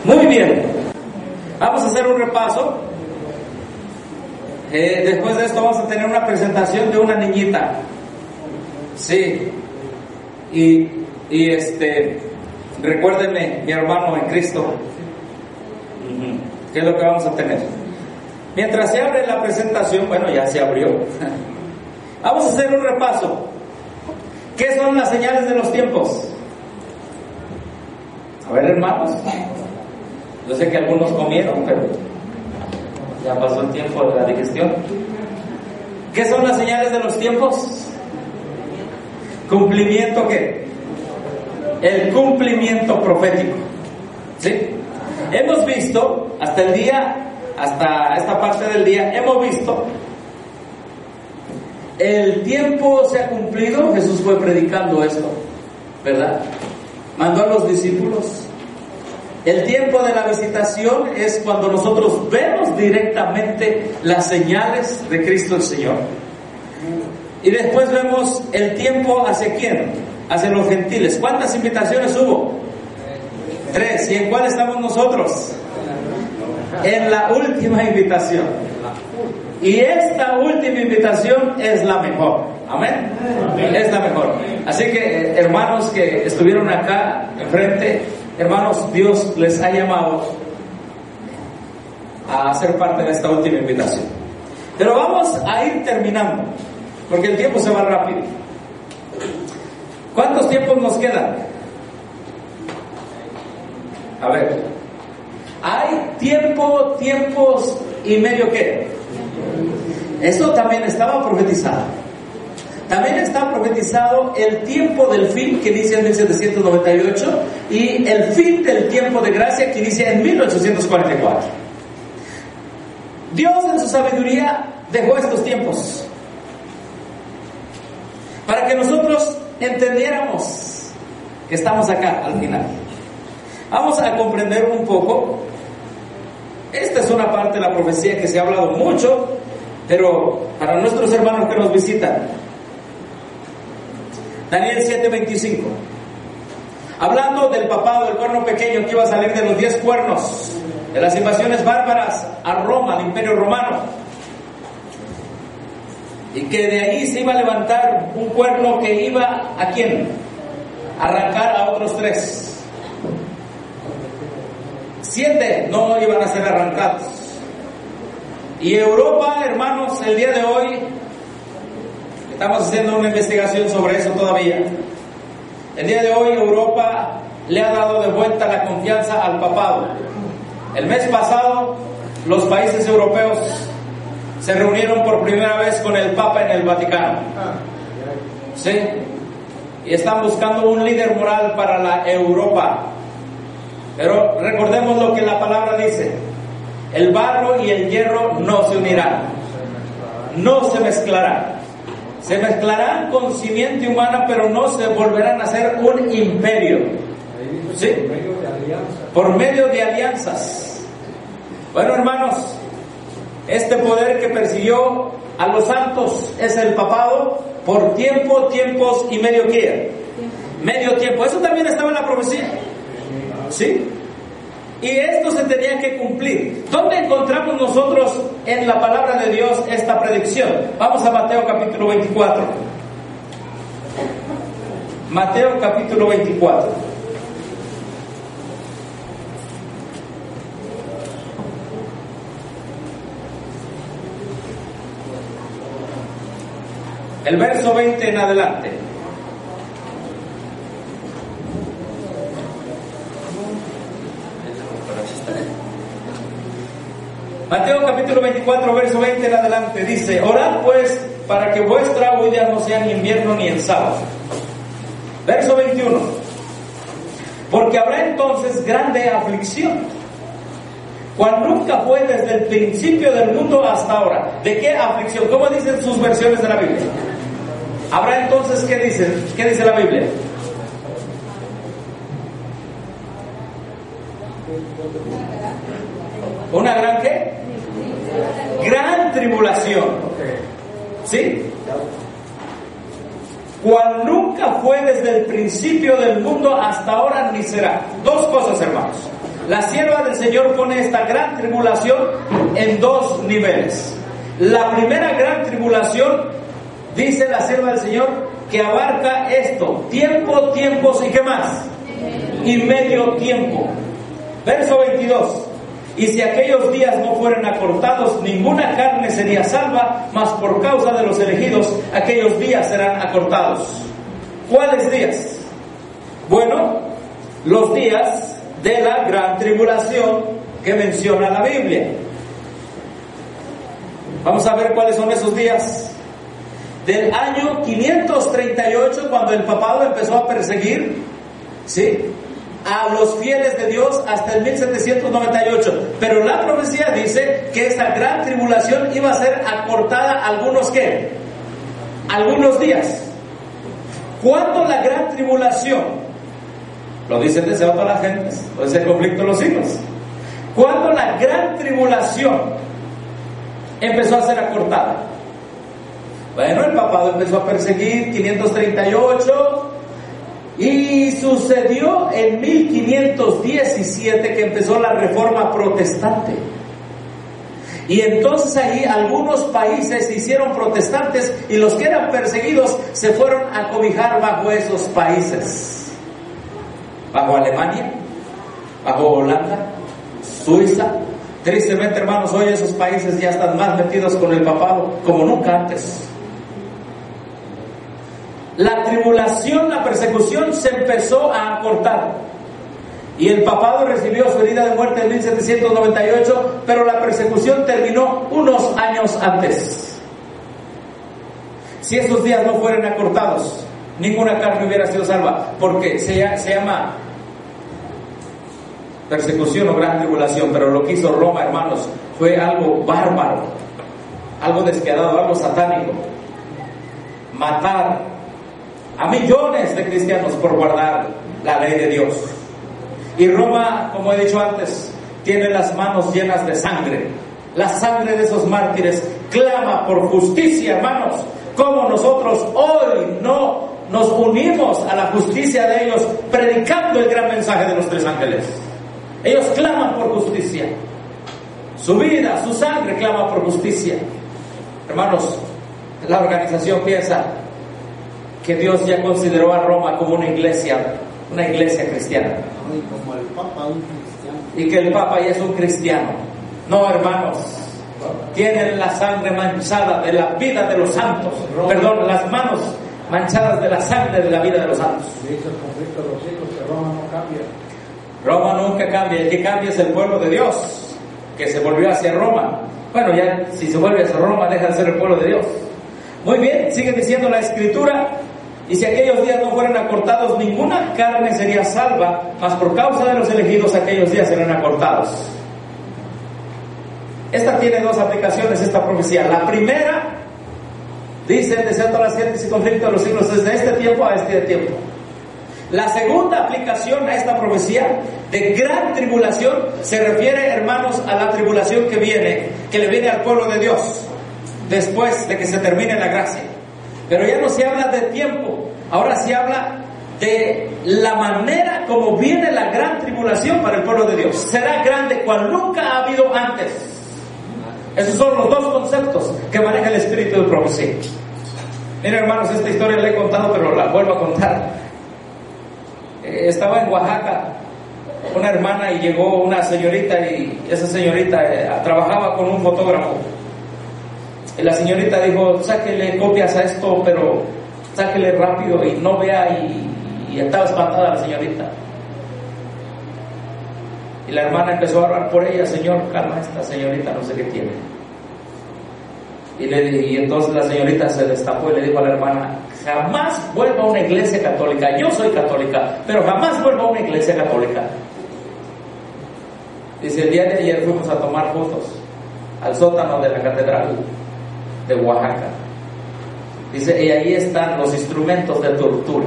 Muy bien, vamos a hacer un repaso. Después de esto vamos a tener una presentación de una niñita. Sí, y recuérdenme, mi hermano en Cristo, ¿qué es lo que vamos a tener? Mientras se abre la presentación, bueno, ya se abrió. Vamos a hacer un repaso. ¿Qué son las señales de los tiempos? A ver, hermanos, yo sé que algunos comieron, pero ya pasó el tiempo de la digestión. ¿Qué son las señales de los tiempos? ¿Cumplimiento qué? El cumplimiento profético. ¿Sí? Hemos visto hasta esta parte del día, hemos visto el tiempo se ha cumplido. Jesús fue predicando esto, ¿verdad? Mandó a los discípulos. El tiempo de la visitación es cuando nosotros vemos directamente las señales de Cristo el Señor. Y después vemos el tiempo hacia quién, hacia los gentiles. ¿Cuántas invitaciones hubo? 3. ¿Y en cuál estamos nosotros? En la última invitación. Y esta última invitación es la mejor. Amén. Es la mejor. Así que, hermanos que estuvieron acá enfrente, hermanos, Dios les ha llamado a ser parte de esta última invitación. Pero vamos a ir terminando, porque el tiempo se va rápido. ¿Cuántos tiempos nos quedan? A ver. Hay tiempos y medio ¿qué? Eso también estaba profetizado. También está profetizado el tiempo del fin, que inicia en 1798, y el fin del tiempo de gracia, que inicia en 1844. Dios en su sabiduría dejó estos tiempos para que nosotros entendiéramos que estamos acá al final. Vamos a comprender un poco. Esta es una parte de la profecía que se ha hablado mucho, pero para nuestros hermanos que nos visitan, Daniel 7:25, hablando del papado, del cuerno pequeño que iba a salir de los 10 cuernos, de las invasiones bárbaras a Roma, al Imperio Romano, y que de ahí se iba a levantar un cuerno que iba ¿a quién? A arrancar a otros 3. 7 no iban a ser arrancados. Y Europa, hermanos, el día de hoy estamos haciendo una investigación sobre eso todavía. El día de hoy Europa le ha dado de vuelta la confianza al papado. El mes pasado los países europeos se reunieron por primera vez con el Papa en el Vaticano. ¿Sí? Y están buscando un líder moral para la Europa. Pero recordemos lo que la palabra dice: el barro y el hierro no se unirán, no se mezclarán. Se mezclarán con simiente humana, pero no se volverán a ser un imperio. ¿Sí? Por medio de alianzas. Bueno, hermanos, este poder que persiguió a los santos es el papado por tiempos y medio tiempo. Eso también estaba en la profecía. ¿Sí? Y esto se tenía que cumplir. ¿Dónde encontramos nosotros en la palabra de Dios esta predicción? Vamos a Mateo capítulo 24. Mateo capítulo 24. El verso 20 en adelante. Mateo capítulo 24, verso 20 en adelante, dice: orad pues para que vuestra huida no sea ni invierno ni en sábado. Verso 21: porque habrá entonces grande aflicción, cual nunca fue desde el principio del mundo hasta ahora. ¿De qué aflicción? ¿Cómo dicen sus versiones de la Biblia? Habrá entonces, ¿qué dice la Biblia? ¿Una gran qué? Gran tribulación. ¿Sí? Cual nunca fue desde el principio del mundo hasta ahora ni será. Dos cosas, hermanos. La sierva del Señor pone esta gran tribulación en dos niveles. La primera gran tribulación, dice la sierva del Señor, que abarca esto: tiempo, tiempos y ¿qué más? Y medio tiempo. Verso 22. Y si aquellos días no fueran acortados, ninguna carne sería salva, mas por causa de los elegidos, aquellos días serán acortados. ¿Cuáles días? Bueno, los días de la gran tribulación que menciona la Biblia. Vamos a ver cuáles son esos días. Del año 538, cuando el papado empezó a perseguir, ¿sí?, a los fieles de Dios, hasta el 1798. Pero la profecía dice que esa gran tribulación iba a ser acortada algunos ¿qué? Algunos días. ¿Cuándo la gran tribulación? Lo dice el deseo de todas las gentes, lo dice el conflicto de los siglos. ¿Cuándo la gran tribulación empezó a ser acortada? Bueno, el papado empezó a perseguir 538 y sucedió en 1517 que empezó la Reforma Protestante. Y entonces allí algunos países se hicieron protestantes y los que eran perseguidos se fueron a cobijar bajo esos países. Bajo Alemania, bajo Holanda, Suiza. Tristemente, hermanos, hoy esos países ya están más metidos con el papado como nunca antes. La tribulación, la persecución se empezó a acortar y el papado recibió su herida de muerte en 1798, pero la persecución terminó unos años antes. Si esos días no fueran acortados, ninguna carne hubiera sido salva, porque se llama persecución o gran tribulación, pero lo que hizo Roma, hermanos, fue algo bárbaro, algo despiadado, algo satánico. Matar a millones de cristianos por guardar la ley de Dios. Y Roma, como he dicho antes, tiene las manos llenas de sangre. La sangre de esos mártires clama por justicia, hermanos. Como nosotros hoy no nos unimos a la justicia de ellos, predicando el gran mensaje de los tres ángeles. Ellos claman por justicia. Su vida, su sangre clama por justicia. Hermanos, la organización piensa que Dios ya consideró a Roma como una iglesia cristiana. Y como el Papa, un cristiano. Y que el Papa ya es un cristiano. No, hermanos, tienen la sangre manchada de la vida de los santos. Perdón, las manos manchadas de la sangre de la vida de los santos. Dice el conflicto de los siglos que Roma no cambia. Roma nunca cambia, el que cambia es el pueblo de Dios, que se volvió hacia Roma. Bueno, ya si se vuelve hacia Roma, deja de ser el pueblo de Dios. Muy bien, sigue diciendo la Escritura: y si aquellos días no fueran acortados, ninguna carne sería salva, mas por causa de los elegidos aquellos días serán acortados. Esta tiene dos aplicaciones, esta profecía. La primera, dice, desde todas las gentes y conflicto de los siglos, desde este tiempo a este tiempo. La segunda aplicación a esta profecía de gran tribulación se refiere, hermanos, a la tribulación que viene, que le viene al pueblo de Dios después de que se termine la gracia. Pero ya no se habla de tiempo, ahora se habla de la manera como viene la gran tribulación para el pueblo de Dios. Será grande cual nunca ha habido antes. Esos son los dos conceptos que maneja el espíritu de profecía. Miren, hermanos, esta historia la he contado, pero la vuelvo a contar. Estaba en Oaxaca una hermana y llegó una señorita, y esa señorita trabajaba con un fotógrafo. Y la señorita dijo: sáquele copias a esto, pero sáquele rápido y no vea, y estaba espantada la señorita. Y la hermana empezó a orar por ella: Señor, calma esta señorita, no sé qué tiene. Y entonces la señorita se destapó y le dijo a la hermana: jamás vuelva a una iglesia católica. Yo soy católica, pero jamás vuelva a una iglesia católica. Dice: el día de ayer fuimos a tomar fotos al sótano de la catedral de Oaxaca. Dice: y ahí están los instrumentos de tortura,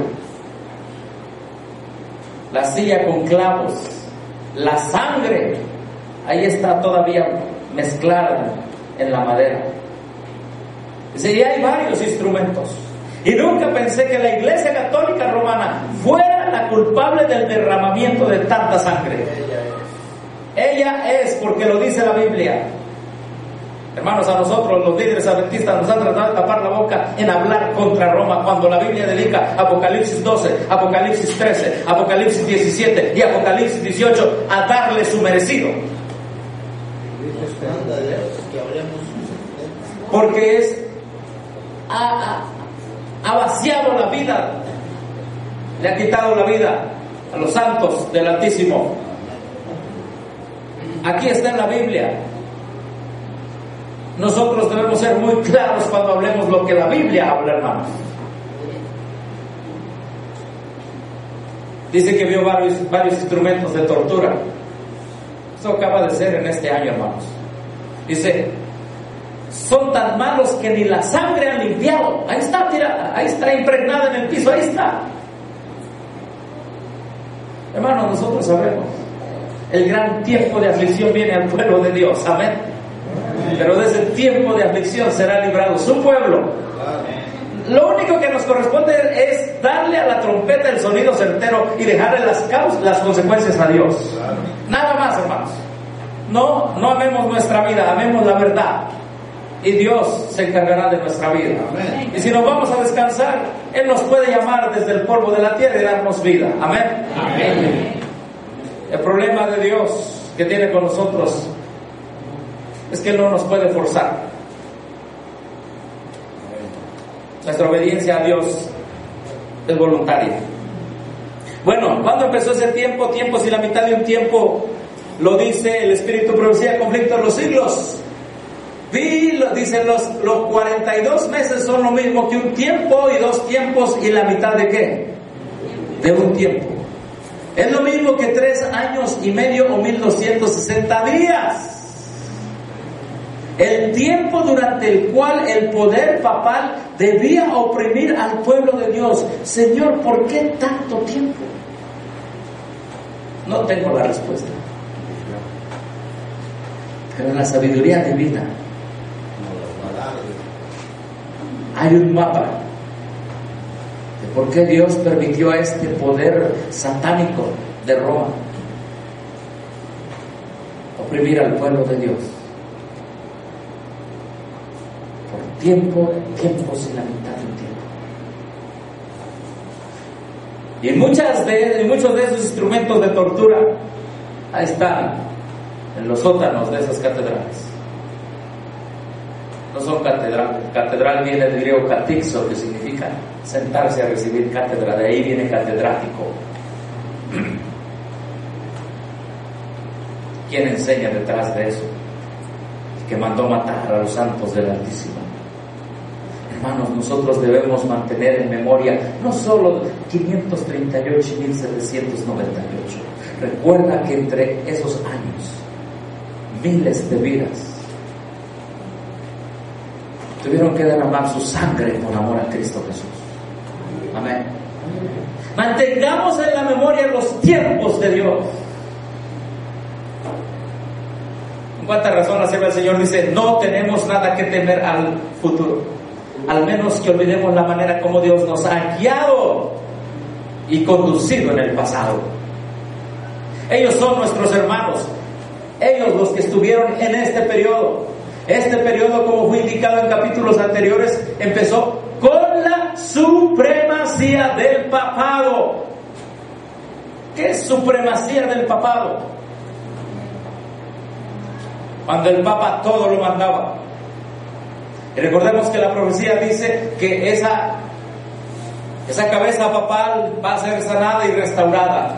la silla con clavos, la sangre, ahí está todavía mezclada en la madera. Dice: y hay varios instrumentos. Y nunca pensé que la Iglesia Católica Romana fuera la culpable del derramamiento de tanta sangre. Ella es, porque lo dice la Biblia. Hermanos, a nosotros los líderes adventistas nos han tratado de tapar la boca en hablar contra Roma, cuando la Biblia dedica Apocalipsis 12, Apocalipsis 13, Apocalipsis 17 y Apocalipsis 18 a darle su merecido. Porque ha vaciado la vida, le ha quitado la vida a los santos del Altísimo. Aquí está en la Biblia. Nosotros debemos ser muy claros cuando hablemos lo que la Biblia habla, hermanos. Dice que vio varios instrumentos de tortura. Eso acaba de ser en este año, hermanos. Dice, son tan malos que ni la sangre han limpiado. Ahí está, tira, ahí está impregnada en el piso, ahí está. Hermanos, nosotros sabemos, el gran tiempo de aflicción viene al pueblo de Dios, amén. Pero de ese tiempo de aflicción será librado su pueblo. Lo único que nos corresponde es darle a la trompeta el sonido certero y dejarle las consecuencias a Dios. Nada más, hermanos. No amemos nuestra vida, amemos la verdad. Y Dios se encargará de nuestra vida. Amén. Y si nos vamos a descansar, Él nos puede llamar desde el polvo de la tierra y darnos vida. Amén. Amén. El problema de Dios que tiene con nosotros es que Él no nos puede forzar. Nuestra obediencia a Dios es voluntaria. Bueno, ¿cuándo empezó ese tiempo? Tiempos y la mitad de un tiempo, lo dice el Espíritu, profecía, conflicto de los siglos. Dice los 42 meses son lo mismo que un tiempo y 2 tiempos y la mitad de ¿qué? De un tiempo. Es lo mismo que 3 años y medio o 1260 días. El tiempo durante el cual el poder papal debía oprimir al pueblo de Dios. Señor, ¿por qué tanto tiempo? No tengo la respuesta. Pero en la sabiduría divina hay un mapa de por qué Dios permitió a este poder satánico de Roma oprimir al pueblo de Dios. Por tiempos y la mitad de un tiempo. Y muchos de esos instrumentos de tortura ahí están en los sótanos de esas catedrales. No son catedrales. Catedral viene del griego katixo, que significa sentarse a recibir cátedra. De ahí viene catedrático. ¿Quién enseña detrás de eso? El que mandó matar a los santos del Altísimo. Hermanos, nosotros debemos mantener en memoria no solo 538 y 1798. Recuerda que entre esos años miles de vidas tuvieron que derramar su sangre por amor a Cristo Jesús. Amén. Mantengamos en la memoria los tiempos de Dios. ¿Con cuánta razón la sierva del Señor dice, no tenemos nada que temer al futuro? Al menos que olvidemos la manera como Dios nos ha guiado y conducido en el pasado. Ellos son nuestros hermanos. Ellos los que estuvieron en este periodo. Este periodo, como fue indicado en capítulos anteriores, empezó con la supremacía del papado. ¿Qué es supremacía del papado? Cuando el papa todo lo mandaba. Y recordemos que la profecía dice que esa cabeza papal va a ser sanada y restaurada.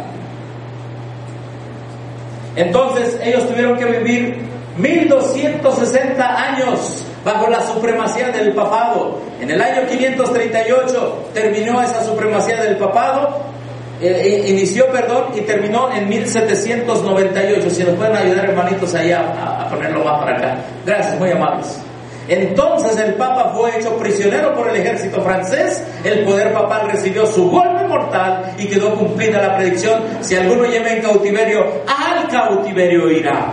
Entonces ellos tuvieron que vivir 1260 años bajo la supremacía del papado. En el año 538 terminó esa supremacía del papado, inició y terminó en 1798. Si nos pueden ayudar, hermanitos, ahí a ponerlo más para acá. Gracias, muy amables. Entonces el Papa fue hecho prisionero por el ejército francés. El poder papal recibió su golpe mortal y quedó cumplida la predicción: si alguno lleva en cautiverio, al cautiverio irá.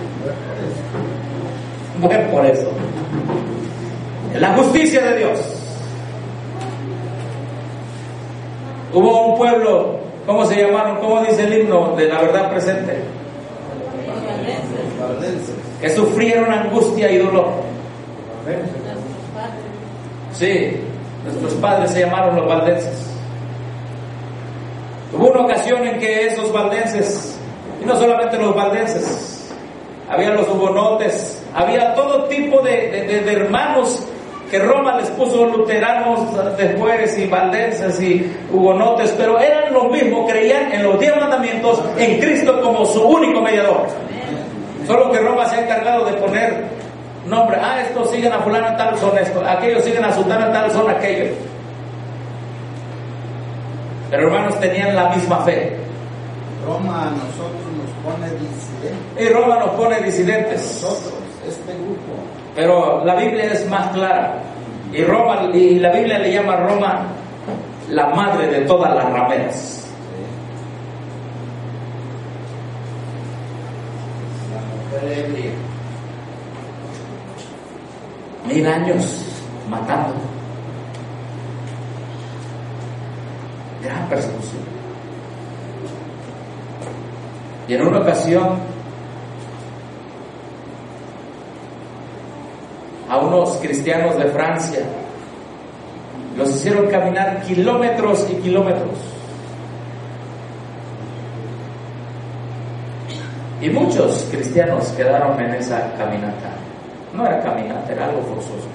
Bueno, por eso, la justicia de Dios. Hubo un pueblo, ¿cómo se llamaron? ¿Cómo dice el himno de la verdad presente? que sufrieron angustia y dolor. Sí, nuestros padres se llamaron los valdenses. Hubo una ocasión en que esos valdenses, y no solamente los valdenses, había los hugonotes, había todo tipo de hermanos que Roma les puso, luteranos después y valdenses y hugonotes, pero eran los mismos, creían en los 10 mandamientos, en Cristo como su único mediador. Solo que Roma se ha encargado de poner nombre. Estos siguen a fulano tal, son estos, aquellos siguen a sultano tal, son aquellos. Pero hermanos, tenían la misma fe. Roma a nosotros nos pone disidentes. Y Roma nos pone disidentes. Nosotros, este grupo. Pero la Biblia es más clara. Y la Biblia le llama a Roma la madre de todas las rameras. La mujer ebria. 1000 años matando. Gran persecución. Y en una ocasión a unos cristianos de Francia los hicieron caminar kilómetros y kilómetros, y muchos cristianos quedaron en esa caminata. No era caminata, era algo forzoso.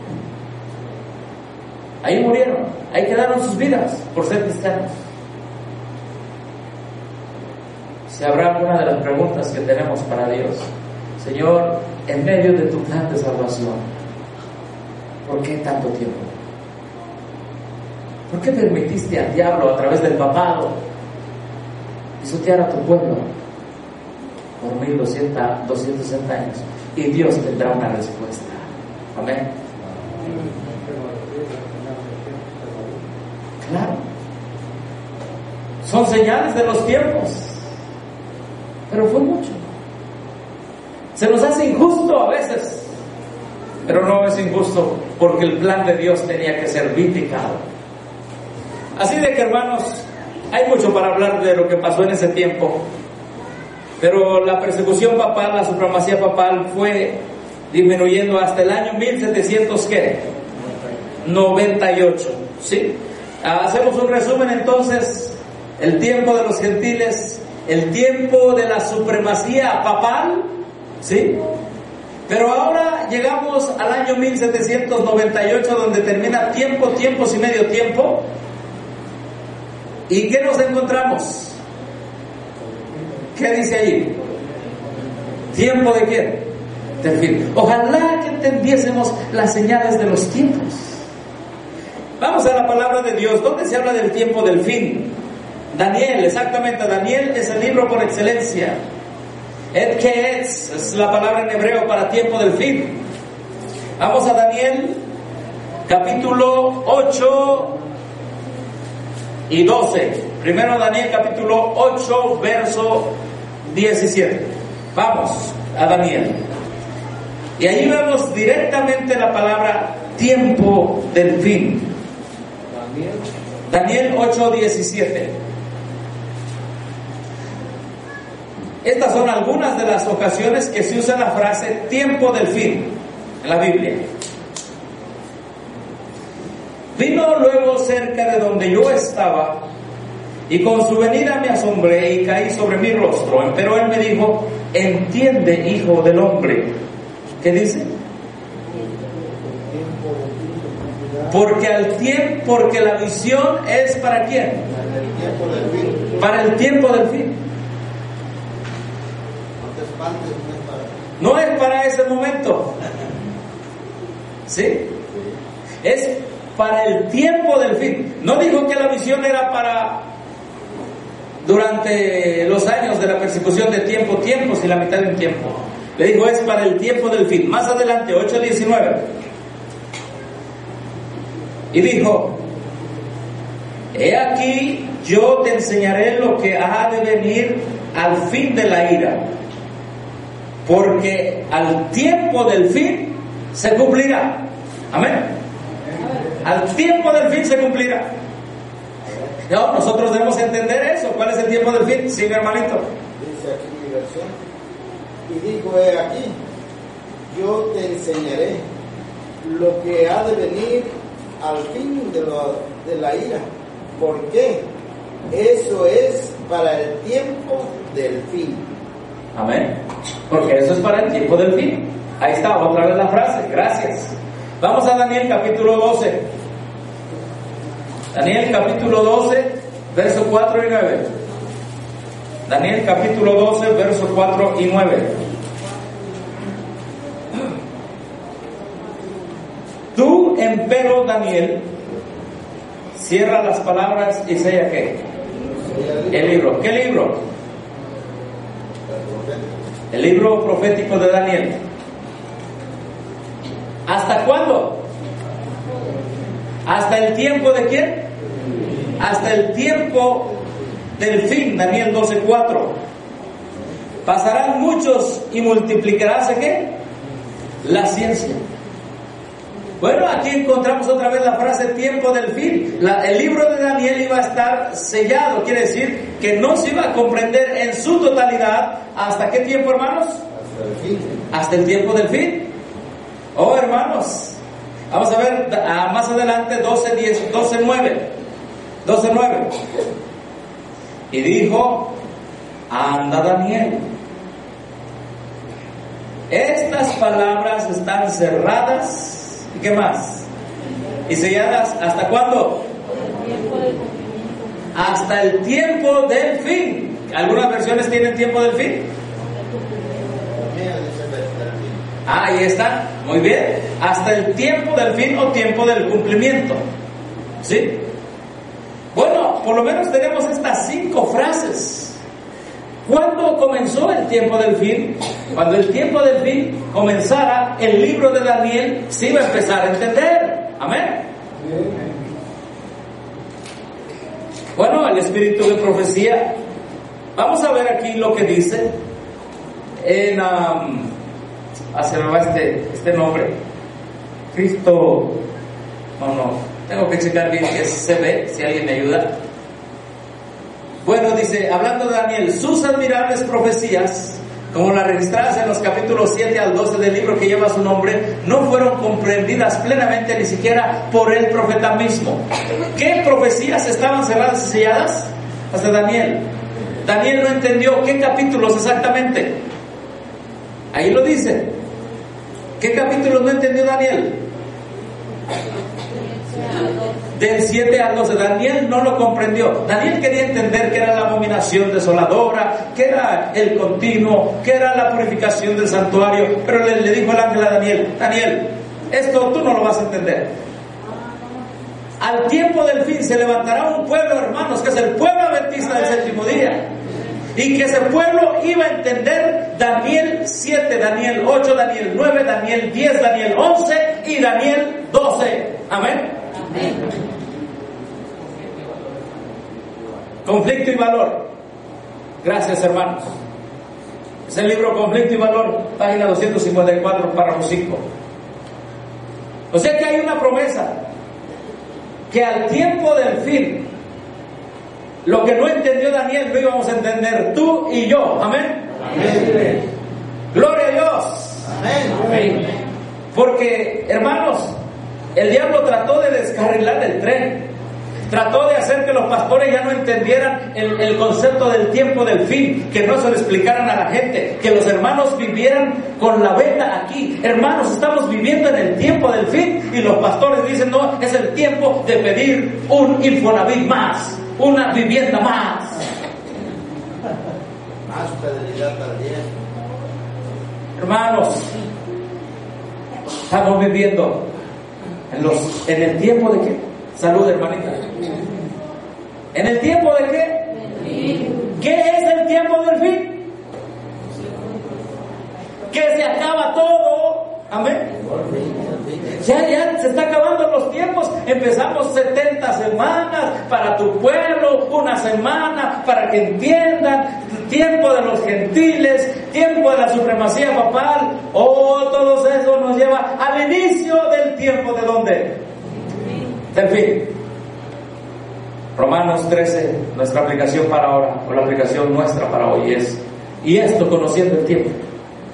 Ahí murieron, ahí quedaron sus vidas por ser cristianos. Si habrá alguna de las preguntas que tenemos para Dios: Señor, en medio de tu plan de salvación, ¿por qué tanto tiempo? ¿Por qué permitiste al diablo a través del papado pisotear a tu pueblo por 1260 años? Y Dios tendrá una respuesta. Amén. Claro. Son señales de los tiempos. Pero fue mucho. Se nos hace injusto a veces, pero no es injusto porque el plan de Dios tenía que ser vindicado. Así de que, hermanos, hay mucho para hablar de lo que pasó en ese tiempo, pero la persecución papal, la supremacía papal fue disminuyendo hasta el año 1798. ¿Sí? Hacemos un resumen entonces: el tiempo de los gentiles, el tiempo de la supremacía papal, ¿sí? Pero ahora llegamos al año 1798, donde termina tiempo, tiempos y medio tiempo. ¿Y qué nos encontramos? ¿Qué dice ahí? ¿Tiempo de quién? Del fin. Ojalá que entendiésemos las señales de los tiempos. Vamos a la palabra de Dios. ¿Dónde se habla del tiempo del fin? Daniel, exactamente. Daniel es el libro por excelencia. Et Keetz es la palabra en hebreo para tiempo del fin. Vamos a Daniel, capítulo 8 y 12. Primero Daniel, capítulo 8, verso 17. Vamos a Daniel. Y ahí vemos directamente la palabra tiempo del fin. Daniel 8, 17. Estas son algunas de las ocasiones que se usa la frase tiempo del fin en la Biblia. Vino luego cerca de donde yo estaba, y con su venida me asombré y caí sobre mi rostro. Pero él me dijo: entiende, hijo del hombre. ¿Qué dice? Porque la visión es ¿para quién? Para el tiempo del fin. No es para ese momento. ¿Sí? Es para el tiempo del fin. No dijo que la visión era para durante los años de la persecución de tiempos y la mitad de un tiempo. Le dijo: es para el tiempo del fin. Más adelante, 8:19. Y dijo: he aquí, yo te enseñaré lo que ha de venir al fin de la ira, porque al tiempo del fin se cumplirá. Amén. Al tiempo del fin se cumplirá. No, nosotros debemos entender eso. ¿Cuál es el tiempo del fin? Sí, mi hermanito. Dice aquí mi versión: Y dijo: he aquí, yo te enseñaré lo que ha de venir al fin de la ira. ¿Por qué? Eso es para el tiempo del fin. Amén. Porque eso es para el tiempo del fin. Ahí está, otra vez la frase. Gracias. Vamos a Daniel capítulo 12. Daniel capítulo 12, versos 4 y 9. Daniel capítulo 12, versos 4 y 9. Tú, empero, Daniel, cierra las palabras y sella ¿qué? El libro. ¿Qué libro? El libro profético de Daniel. ¿Hasta cuándo? ¿Hasta el tiempo de quién? Hasta el tiempo del fin. Daniel 12:4. Pasarán muchos y multiplicaráse ¿qué? La ciencia. Bueno, aquí encontramos otra vez la frase tiempo del fin. El libro de Daniel iba a estar sellado, quiere decir que no se iba a comprender en su totalidad. ¿Hasta qué tiempo, hermanos? Hasta el fin. Hasta el tiempo del fin. Oh, hermanos, vamos a ver más adelante 12:9. Y dijo: anda, Daniel, estas palabras están cerradas. ¿Y qué más? ¿Y selladas hasta cuándo? Hasta el tiempo del fin. ¿Algunas versiones tienen tiempo del fin? Ahí está, muy bien. Hasta el tiempo del fin o tiempo del cumplimiento. ¿Sí? Bueno, por lo menos tenemos estas 5 frases. ¿Cuándo comenzó el tiempo del fin? Cuando el tiempo del fin comenzara, el libro de Daniel se iba a empezar a entender. Amén. Bueno, el espíritu de profecía. Vamos a ver aquí lo que dice en se me va este nombre. Cristo. No, tengo que checar bien que se ve, si alguien me ayuda. Bueno, dice, hablando de Daniel, sus admirables profecías, como las registradas en los capítulos 7 al 12 del libro que lleva su nombre, no fueron comprendidas plenamente ni siquiera por el profeta mismo. ¿Qué profecías estaban cerradas y selladas? Hasta Daniel. Daniel no entendió qué capítulos exactamente. Ahí lo dice. ¿Qué capítulos no entendió Daniel? Del 7 al 12. Daniel no lo comprendió. Daniel quería entender que era la abominación desoladora, que era el continuo, que era la purificación del santuario. Pero le dijo el ángel a Daniel: Daniel, esto tú no lo vas a entender. Al tiempo del fin se levantará un pueblo, hermanos, que es el pueblo adventista del séptimo día. Y que ese pueblo iba a entender Daniel 7, Daniel 8, Daniel 9, Daniel 10, Daniel 11 y Daniel 12. Amén. Conflicto y valor. Gracias, hermanos. Es el libro Conflicto y Valor, página 254, párrafo 5. O sea que hay una promesa que al tiempo del fin, lo que no entendió Daniel lo íbamos a entender tú y yo. Amén. Amén. Gloria a Dios. Amén. Amén. Porque, hermanos, el diablo trató de descarrilar el tren. Trató de hacer que los pastores ya no entendieran el concepto del tiempo del fin, que no se lo explicaran a la gente, que los hermanos vivieran con la venda aquí. Hermanos, estamos viviendo en el tiempo del fin y los pastores dicen: no, es el tiempo de pedir un Infonavit más, una vivienda más. Más fidelidad al día. Hermanos, estamos viviendo en el tiempo de qué? Salud, hermanita. ¿En el tiempo de qué? ¿Qué es el tiempo del fin? Que se acaba todo. Amén. Ya se está acabando los tiempos. Empezamos 70 semanas para tu pueblo, una semana para que entiendan, tiempo de los gentiles, tiempo de la supremacía papal. Todo eso nos lleva al inicio del tiempo. ¿De dónde? Del fin. Romanos 13, nuestra aplicación para ahora, o la aplicación nuestra para hoy es: y esto conociendo el tiempo,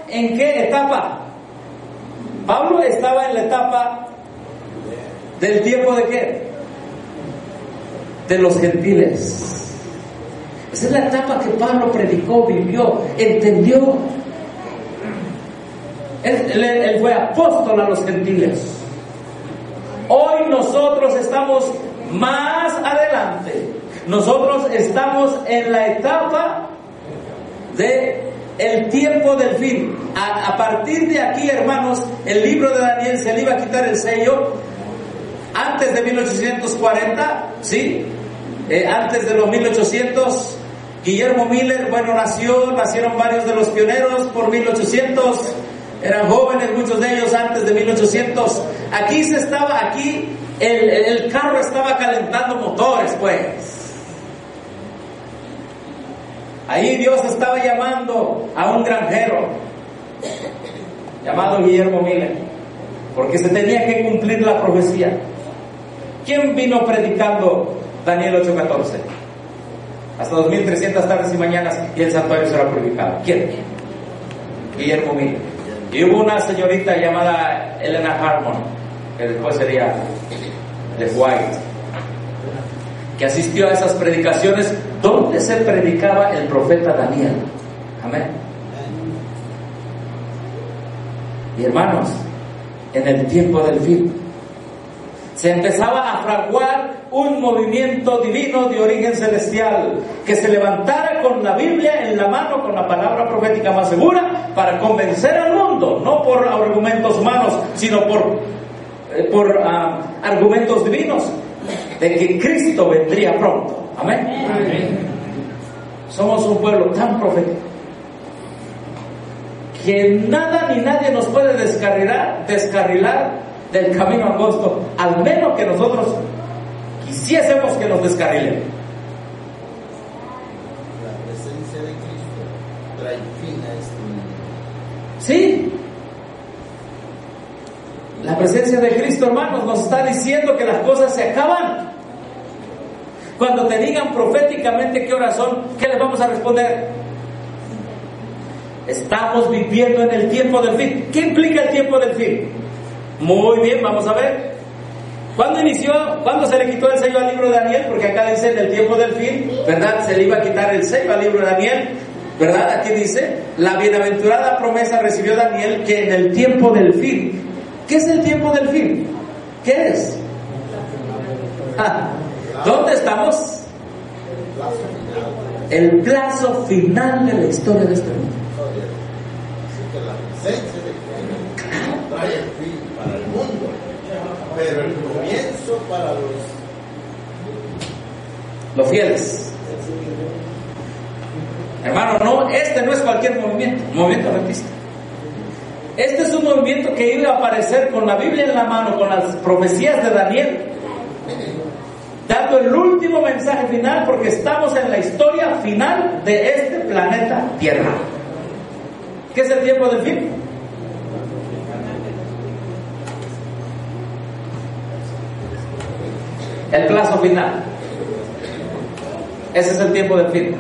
en qué etapa? Pablo estaba en la etapa del tiempo de qué? De los gentiles. Esa es la etapa que Pablo predicó, vivió, entendió. Él fue apóstol a los gentiles. Hoy nosotros estamos más adelante. Nosotros estamos en la etapa de el tiempo del fin. A partir de aquí, hermanos, el libro de Daniel se le iba a quitar el sello antes de 1840, ¿sí? Antes de los 1800. Guillermo Miller, bueno, nacieron varios de los pioneros por 1800. Eran jóvenes, muchos de ellos antes de 1800. Aquí el carro estaba calentando motores, pues. Ahí Dios estaba llamando a un granjero llamado Guillermo Miller, porque se tenía que cumplir la profecía. ¿Quién vino predicando Daniel 8:14? Hasta 2300 tardes y mañanas y el santuario será purificado. ¿Quién? Guillermo Miller. Y hubo una señorita llamada Elena Harmon, que después sería de White, que asistió a esas predicaciones donde se predicaba el profeta Daniel. Amén. Y hermanos, en el tiempo del fin se empezaba a fraguar un movimiento divino de origen celestial que se levantara con la Biblia en la mano, con la palabra profética más segura, para convencer al mundo, no por argumentos humanos, sino por argumentos divinos, de que Cristo vendría pronto. Amén. Amén. Somos un pueblo tan profético que nada ni nadie nos puede descarrilar del camino angosto, al menos que nosotros quisiésemos que nos descarrilen. La presencia de Cristo trae fin a este mundo. Sí, la presencia de Cristo, hermanos, nos está diciendo que las cosas se acaban. Cuando te digan proféticamente qué horas son, ¿qué les vamos a responder? Estamos viviendo en el tiempo del fin. ¿Qué implica el tiempo del fin? Muy bien, vamos a ver. ¿Cuándo se le quitó el sello al libro de Daniel? Porque acá dice en el tiempo del fin, ¿verdad? Se le iba a quitar el sello al libro de Daniel, ¿verdad? Aquí dice, la bienaventurada promesa recibió Daniel que en el tiempo del fin. ¿Qué es el tiempo del fin? ¿Qué es? ¿Dónde estamos? El plazo final de la historia de este mundo. La presencia de Cristo trae el fin para el mundo, pero el comienzo para los fieles. Hermano, este no es cualquier movimiento adventista. Este es un movimiento que iba a aparecer con la Biblia en la mano, con las profecías de Daniel, dando el último mensaje final, porque estamos en la historia final de este planeta Tierra. ¿Qué es el tiempo del fin? El plazo final. Ese es el tiempo del fin.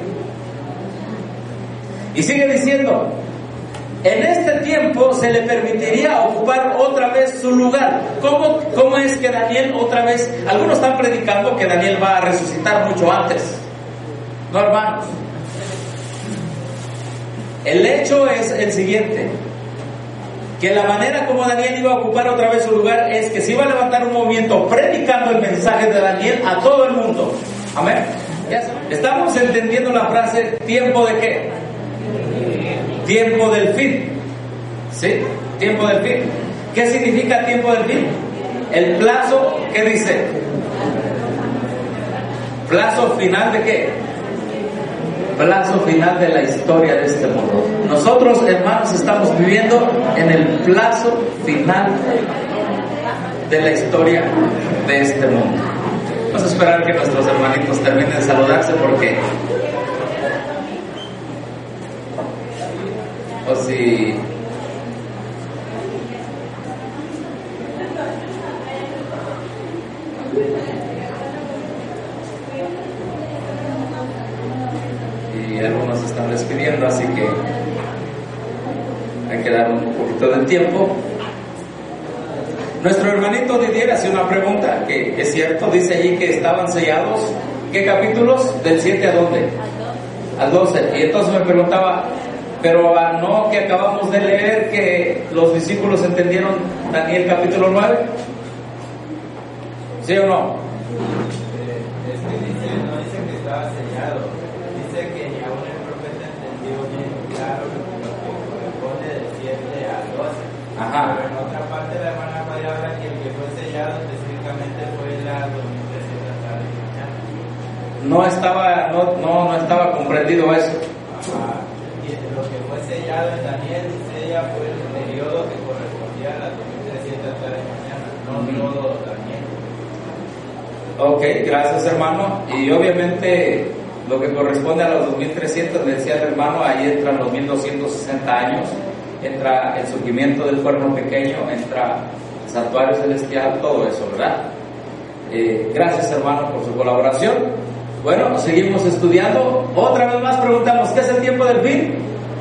Y sigue diciendo, en este tiempo se le permitiría ocupar otra vez su lugar. ¿Cómo es que Daniel otra vez? Algunos están predicando que Daniel va a resucitar mucho antes. No, hermanos. El hecho es el siguiente, que la manera como Daniel iba a ocupar otra vez su lugar es que se iba a levantar un movimiento predicando el mensaje de Daniel a todo el mundo. Amén. Estamos entendiendo la frase ¿tiempo de qué? Tiempo del fin. ¿Sí? Tiempo del fin. ¿Qué significa tiempo del fin? El plazo, ¿qué dice? Plazo final de qué? Plazo final de la historia de este mundo. Nosotros, hermanos, estamos viviendo en el plazo final de la historia de este mundo. Vamos a esperar que nuestros hermanitos terminen de saludarse porque o si y algunos se están despidiendo, así que hay que dando un poquito de tiempo. Nuestro hermanito Didier hace una pregunta, que es cierto, dice allí que estaban sellados. ¿Qué capítulos? ¿Del 7 a dónde? Al 12. Y entonces me preguntaba, pero no que acabamos de leer que los discípulos entendieron Daniel capítulo 9. ¿Sí o no? No dice que estaba sellado, dice que ni aún el profeta entendió bien claro lo que corresponde del 7 al 12. Ajá. Pero en otra parte la hermana María habla que el que fue sellado específicamente fue la 2300 tarde y mañana. No estaba comprendido eso. Ajá. Y lo que fue sellado en Daniel sella fue el periodo que correspondía a las 2300 tarde y mañana, no todo Daniel. Ok, gracias hermano. Y obviamente lo que corresponde a los 2300, decía el hermano, ahí entran los 1260 años, entra el surgimiento del cuerno pequeño, entra el santuario celestial, todo eso, ¿verdad? Gracias hermano por su colaboración. Bueno, seguimos estudiando. Otra vez más preguntamos, ¿qué es el tiempo del fin?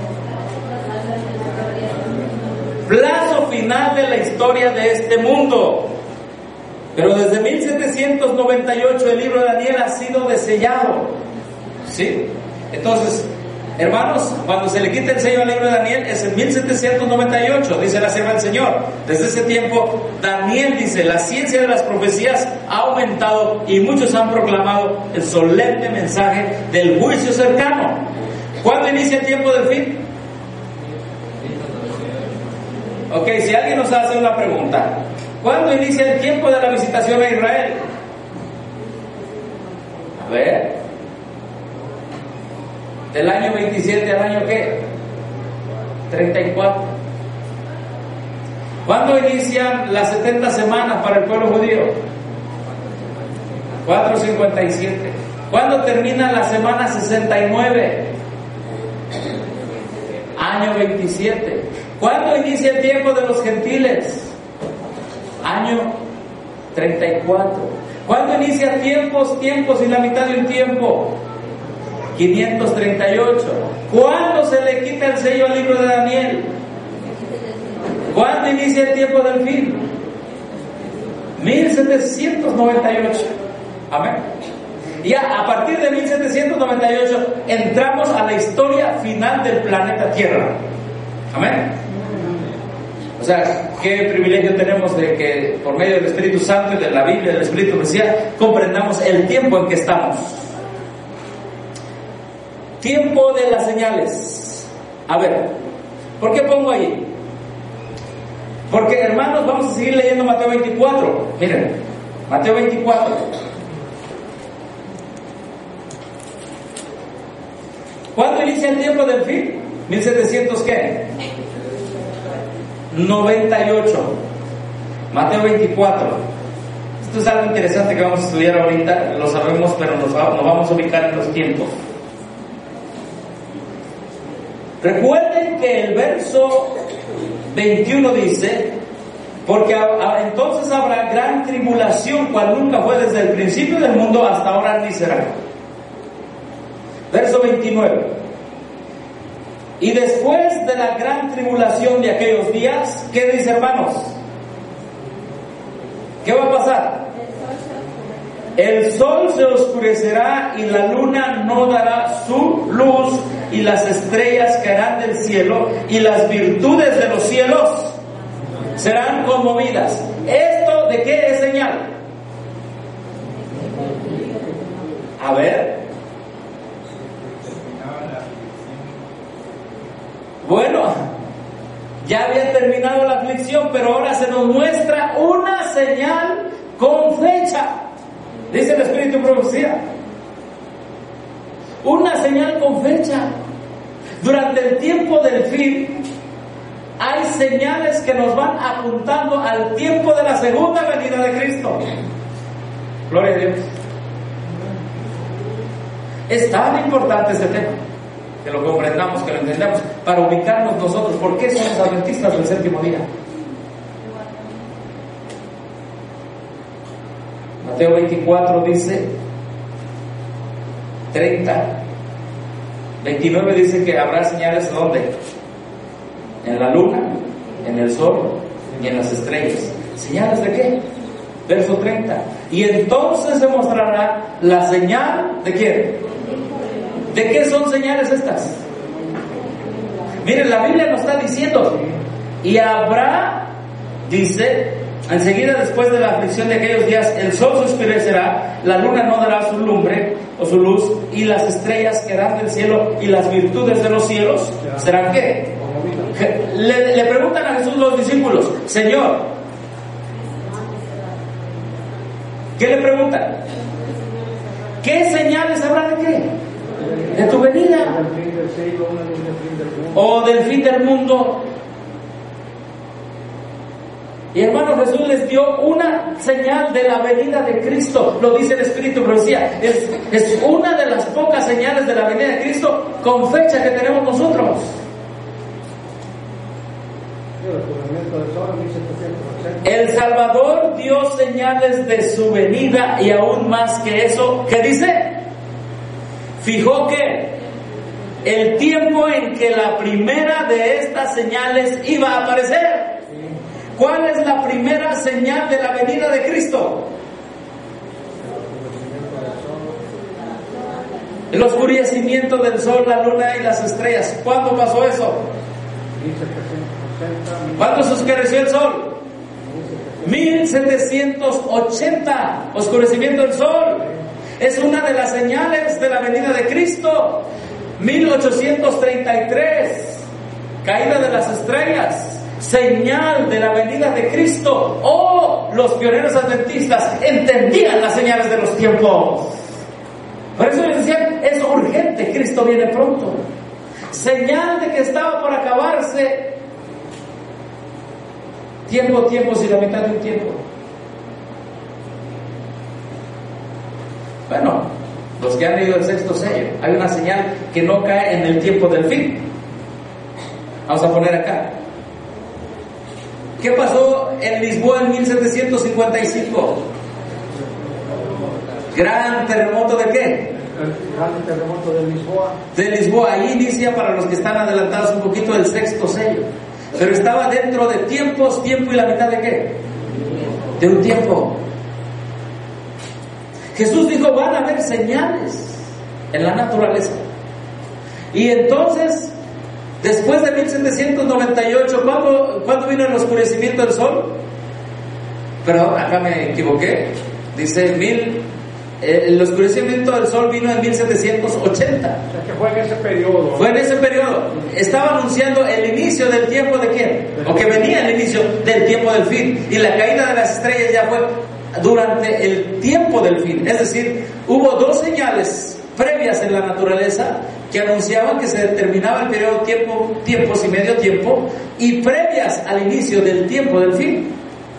Plazo final de la historia de este mundo. Pero desde 1798 el libro de Daniel ha sido desellado. ¿Sí? Entonces, hermanos, cuando se le quita el sello al libro de Daniel es en 1798, dice la sierva del Señor. Desde ese tiempo, Daniel dice, la ciencia de las profecías ha aumentado y muchos han proclamado el solemne mensaje del juicio cercano. ¿Cuándo inicia el tiempo del fin? Ok, si alguien nos hace una pregunta, ¿cuándo inicia el tiempo de la visitación a Israel? A ver, del año 27 al año ¿qué? 34. ¿Cuándo inician las 70 semanas para el pueblo judío? 457. ¿Cuándo termina la semana 69? Año 27. ¿Cuándo inicia el tiempo de los gentiles? Año 34. ¿Cuándo inicia tiempos y la mitad de un tiempo? 538. ¿Cuándo se le quita el sello al libro de Daniel? ¿Cuándo inicia el tiempo del fin? 1798. Amén. Y a partir de 1798 entramos a la historia final del planeta Tierra. Amén. O sea, qué privilegio tenemos de que por medio del Espíritu Santo y de la Biblia, del Espíritu Profecía, comprendamos el tiempo en que estamos. Tiempo de las señales. A ver, ¿por qué pongo ahí? Porque hermanos, vamos a seguir leyendo Mateo 24. Miren, Mateo 24. ¿Cuándo inicia el tiempo del fin? 1700 ¿qué? 98. Mateo 24. Esto es algo interesante que vamos a estudiar ahorita, lo sabemos, pero nos vamos a ubicar en los tiempos. Recuerden que el verso 21 dice, porque entonces habrá gran tribulación, cual nunca fue desde el principio del mundo hasta ahora ni será. Verso 29. Y después de la gran tribulación de aquellos días, ¿qué dice hermanos? ¿Qué va a pasar? El sol se oscurecerá y la luna no dará su luz y las estrellas caerán del cielo y las virtudes de los cielos serán conmovidas. ¿Esto de qué es señal? A ver. Bueno, ya había terminado la aflicción, pero ahora se nos muestra una señal con fecha. Dice el Espíritu Profecía. Una señal con fecha. Durante el tiempo del fin, hay señales que nos van apuntando al tiempo de la segunda venida de Cristo. Gloria a Dios. Es tan importante este tema, que lo comprendamos, que lo entendamos, para ubicarnos nosotros. ¿Por qué somos adventistas del séptimo día? Mateo 24 dice 30. 29 dice que habrá señales ¿dónde? En la luna, en el sol y en las estrellas. ¿Señales de qué? Verso 30. Y entonces se mostrará la señal ¿de quién? ¿De qué son señales estas? Miren, la Biblia nos está diciendo, y habrá, dice, enseguida después de la aflicción de aquellos días, el sol se oscurecerá, la luna no dará su lumbre o su luz, y las estrellas caerán del cielo, y las virtudes de los cielos serán ¿qué? Le preguntan a Jesús los discípulos, Señor, ¿qué le preguntan? ¿Qué señales habrá de qué? De tu venida o del fin del mundo. Y hermano, Jesús les dio una señal de la venida de Cristo, lo dice el Espíritu Profecía. Es una de las pocas señales de la venida de Cristo con fecha que tenemos nosotros. El Salvador dio señales de su venida, y aún más que eso, ¿qué dice? Fijó que el tiempo en que la primera de estas señales iba a aparecer. ¿Cuál es la primera señal de la venida de Cristo? El oscurecimiento del sol, la luna y las estrellas. ¿Cuándo pasó eso? ¿Cuándo se oscureció el sol? 1780, oscurecimiento del sol. Es una de las señales de la venida de Cristo. 1833, caída de las estrellas, señal de la venida de Cristo. Oh, los pioneros adventistas entendían las señales de los tiempos. Por eso ellos decían, es urgente, Cristo viene pronto. Señal de que estaba por acabarse tiempos y la mitad de un tiempo. Bueno, los que han leído el sexto sello, hay una señal que no cae en el tiempo del fin. Vamos a poner acá. ¿Qué pasó en Lisboa en 1755? Gran terremoto de qué? El gran terremoto de Lisboa. De Lisboa. Ahí inicia, para los que están adelantados un poquito, el sexto sello. Pero estaba dentro de tiempo y la mitad de qué? De un tiempo. Jesús dijo, van a haber señales en la naturaleza. Y entonces, después de 1798, ¿cuándo vino el oscurecimiento del sol? Perdón, acá me equivoqué. Dice el oscurecimiento del sol vino en 1780. O sea, que fue en ese periodo. Fue en ese periodo. Estaba anunciando el inicio del tiempo de quién, o que venía el inicio del tiempo del fin. Y la caída de las estrellas ya fue durante el tiempo del fin. Es decir, hubo dos señales previas en la naturaleza que anunciaban que se terminaba el periodo tiempos y medio tiempo, y previas al inicio del tiempo del fin.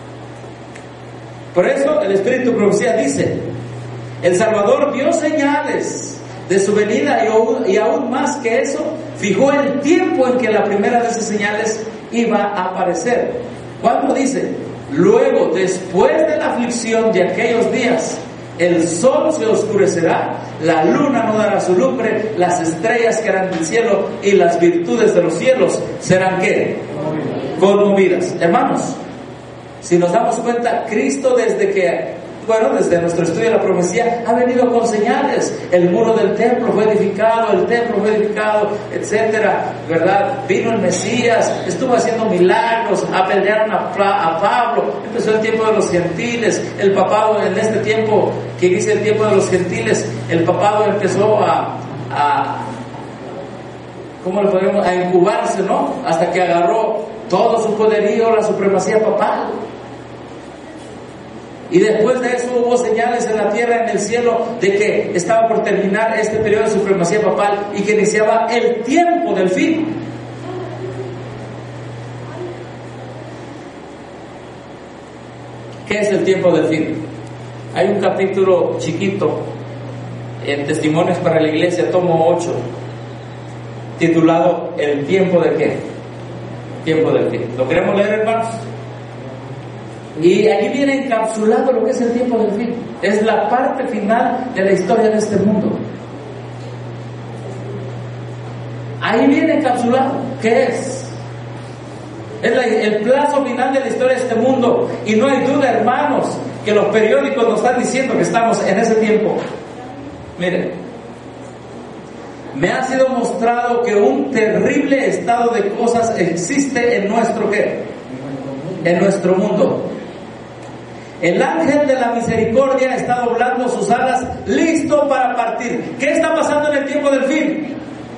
Por eso el Espíritu Profecía dice, el Salvador dio señales de su venida, y aún más que eso, fijó el tiempo en que la primera de esas señales iba a aparecer. ¿Cuándo dice? Luego, después de la aflicción de aquellos días, el sol se oscurecerá, la luna no dará su lumbre, las estrellas caerán del cielo, y las virtudes de los cielos serán ¿qué? Conmovidas. Hermanos, si nos damos cuenta, Cristo desde nuestro estudio de la profecía, ha venido con señales. El muro del templo fue edificado, etcétera, ¿verdad? Vino el Mesías, estuvo haciendo milagros, apedrearon a Pablo, empezó el tiempo de los gentiles, el papado en este tiempo, que dice el tiempo de los gentiles, el papado empezó ¿cómo le podemos? A incubarse, ¿no? Hasta que agarró todo su poderío, la supremacía papal. Y después de eso hubo señales en la tierra, en el cielo, de que estaba por terminar este periodo de supremacía papal y que iniciaba el tiempo del fin. ¿Qué es el tiempo del fin? Hay un capítulo chiquito en Testimonios para la Iglesia, tomo 8, titulado ¿El tiempo de qué? Tiempo del fin. ¿Lo queremos leer, hermanos? Y allí viene encapsulado lo que es el tiempo del fin. Es la parte final de la historia de este mundo. Ahí viene encapsulado. ¿Qué es? Es el plazo final de la historia de este mundo. Y no hay duda, hermanos, que los periódicos nos están diciendo que estamos en ese tiempo. Miren, me ha sido mostrado que un terrible estado de cosas existe en nuestro ¿qué? En nuestro mundo. El ángel de la misericordia está doblando sus alas, listo para partir. ¿Qué está pasando en el tiempo del fin?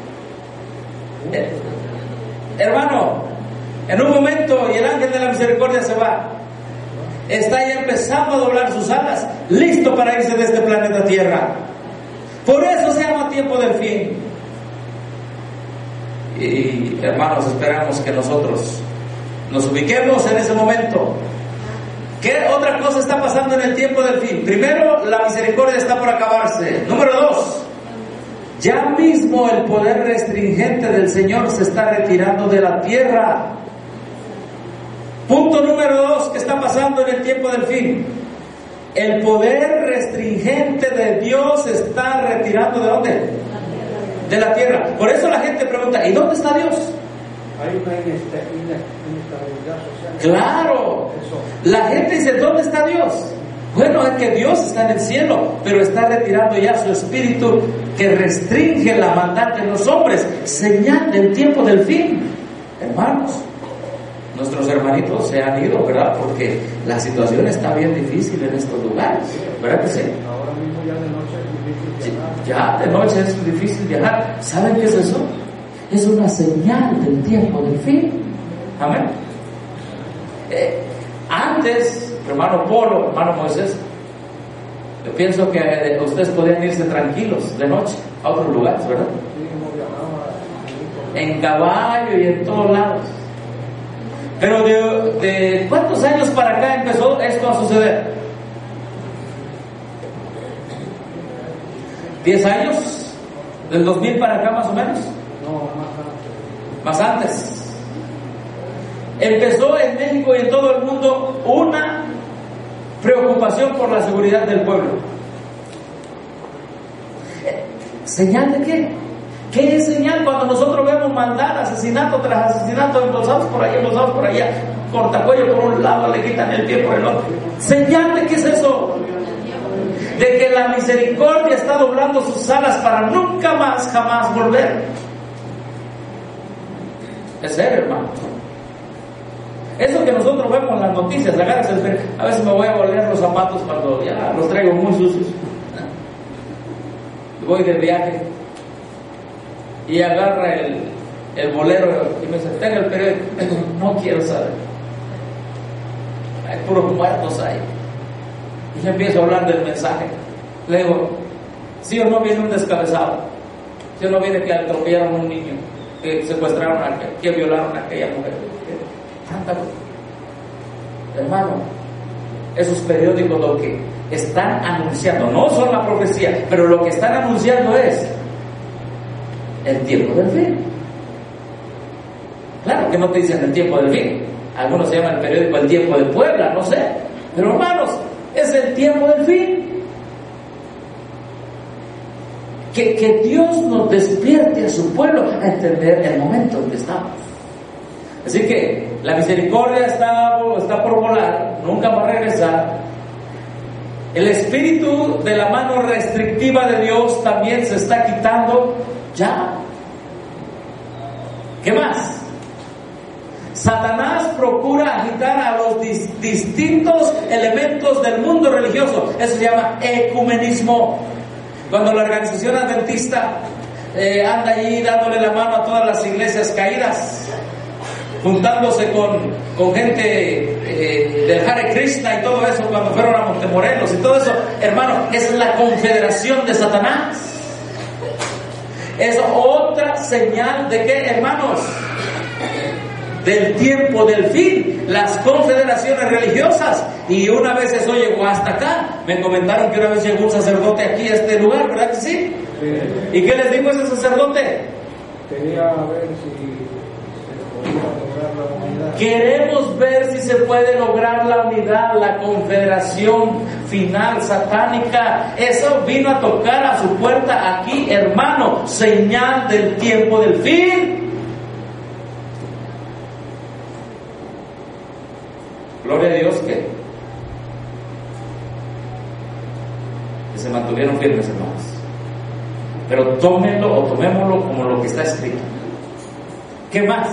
Hermano, en un momento y el ángel de la misericordia se va. Está ya empezando a doblar sus alas, listo para irse de este planeta Tierra. Por eso se llama tiempo del fin. Y hermanos, esperamos que nosotros nos ubiquemos en ese momento. ¿Qué otra cosa está pasando en el tiempo del fin? Primero, la misericordia está por acabarse. Número 2, ya mismo el poder restringente del Señor se está retirando de la tierra. Punto número 2, ¿qué está pasando en el tiempo del fin? El poder restringente de Dios se está retirando ¿de dónde? De la tierra. Por eso la gente pregunta, ¿y dónde está Dios? Hay una inestabilidad social. Claro. La gente dice, ¿dónde está Dios? Bueno, es que Dios está en el cielo, pero está retirando ya su espíritu que restringe la maldad de los hombres. Señal del tiempo del fin. Hermanos, nuestros hermanitos se han ido, ¿verdad? Porque la situación está bien difícil en estos lugares, ¿verdad que sí? Ahora mismo ya de noche es difícil viajar. Ya de noche es difícil viajar. ¿Saben qué es eso? Es una señal del tiempo del fin. Amén. Antes, hermano Polo, hermano Moisés, yo pienso que ustedes podían irse tranquilos de noche a otros lugares, ¿verdad? En caballo y en todos lados. Pero de ¿cuántos años para acá empezó esto a suceder? ¿10 años? ¿Del 2000 para acá más o menos? No, Más antes. Empezó en México y en todo el mundo una preocupación por la seguridad del pueblo. ¿Señal de qué? ¿Qué es señal cuando nosotros vemos maldad, asesinato tras asesinato, embolsados por allá, cortacuello por un lado, le quitan el pie por el otro? ¿Señal de qué es eso? De que la misericordia está doblando sus alas para nunca más, jamás volver. Es serio, hermano. Eso que nosotros vemos en las noticias, a veces me voy a volver los zapatos cuando ya los traigo muy sucios. Voy de viaje y agarra el bolero y me dice, tenga el periódico. No quiero saber. Hay puros muertos ahí. Y yo empiezo a hablar del mensaje. Le digo, ¿sí o no viene un descabezado? ¿Sí o no viene que atropellaron a un niño? Que secuestraron a aquel, que violaron a aquella mujer? Hermano, esos periódicos lo que están anunciando, no son la profecía, pero lo que están anunciando es el tiempo del fin. Claro que no te dicen el tiempo del fin. Algunos se llaman el periódico el tiempo de Puebla, no sé. Pero hermanos, es el tiempo del fin. Que Dios nos despierte a su pueblo a entender el momento en que estamos. Así que la misericordia está por volar, nunca va a regresar. El espíritu de la mano restrictiva de Dios también se está quitando ya. ¿Qué más? Satanás procura agitar a los distintos elementos del mundo religioso. Eso se llama ecumenismo. Cuando la organización adventista anda allí dándole la mano a todas las iglesias caídas, juntándose con gente del Hare Krishna y todo eso, cuando fueron a Montemorelos y todo eso, hermano, es la confederación de Satanás. Es otra señal de que, hermanos, del tiempo del fin, las confederaciones religiosas. Y una vez eso llegó hasta acá. Me comentaron que una vez llegó un sacerdote aquí a este lugar, ¿verdad que sí? Sí. ¿Y qué les dijo ese sacerdote? Quería ver si se podía lograr la unidad. Queremos ver si se puede lograr la unidad, la confederación final satánica. Eso vino a tocar a su puerta aquí, hermano. Señal del tiempo del fin. Gloria a Dios que se mantuvieron firmes, hermanos. Pero tomémoslo como lo que está escrito. ¿Qué más?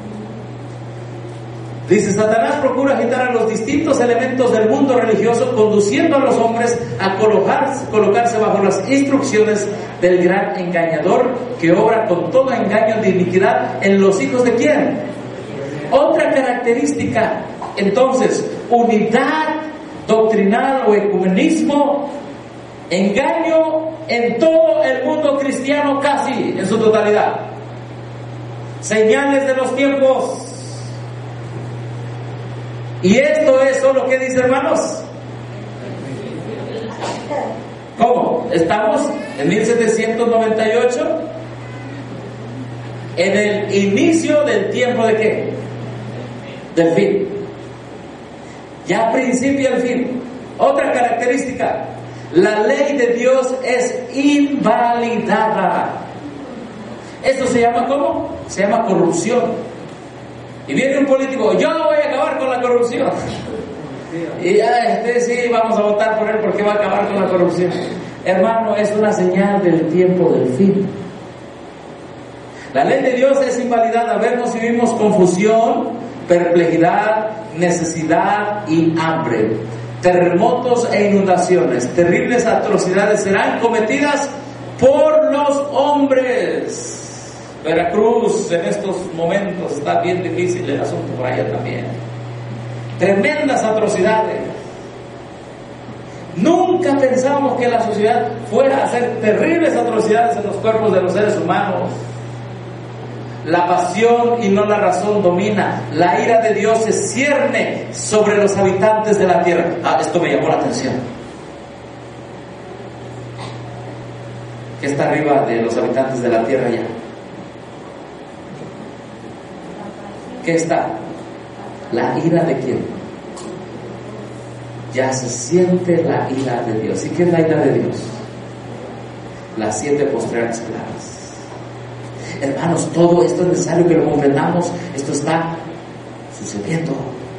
Dice: Satanás procura agitar a los distintos elementos del mundo religioso, conduciendo a los hombres a colocarse bajo las instrucciones del gran engañador, que obra con todo engaño de iniquidad en los hijos de ¿quién? Otra característica, entonces: unidad doctrinal o ecumenismo, engaño en todo el mundo cristiano, casi en su totalidad. Señales de los tiempos. Y esto es solo, ¿qué dice, hermanos? ¿Cómo? Estamos en 1798, en el inicio del tiempo de ¿qué? Del fin. Ya principia el fin. Otra característica: la ley de Dios es invalidada. Esto se llama ¿cómo? Se llama corrupción. Y viene un político: yo voy a acabar con la corrupción. Y ya sí, vamos a votar por él porque va a acabar con la corrupción. Hermano, es una señal del tiempo del fin. La ley de Dios es invalidada. Vemos y vimos confusión, perplejidad, necesidad y hambre, terremotos e inundaciones. Terribles atrocidades serán cometidas por los hombres. Veracruz en estos momentos está bien difícil el asunto por allá también. Tremendas atrocidades. Nunca pensamos que la sociedad fuera a hacer terribles atrocidades en los cuerpos de los seres humanos. La pasión y no la razón domina. La ira de Dios se cierne sobre los habitantes de la tierra. Esto me llamó la atención. ¿Qué está arriba de los habitantes de la tierra ya? ¿Qué está? ¿La ira de quién? Ya se siente la ira de Dios. ¿Y qué es la ira de Dios? Las 7 postreras plagas. Hermanos, todo esto es necesario que lo comprendamos. Esto está sucediendo.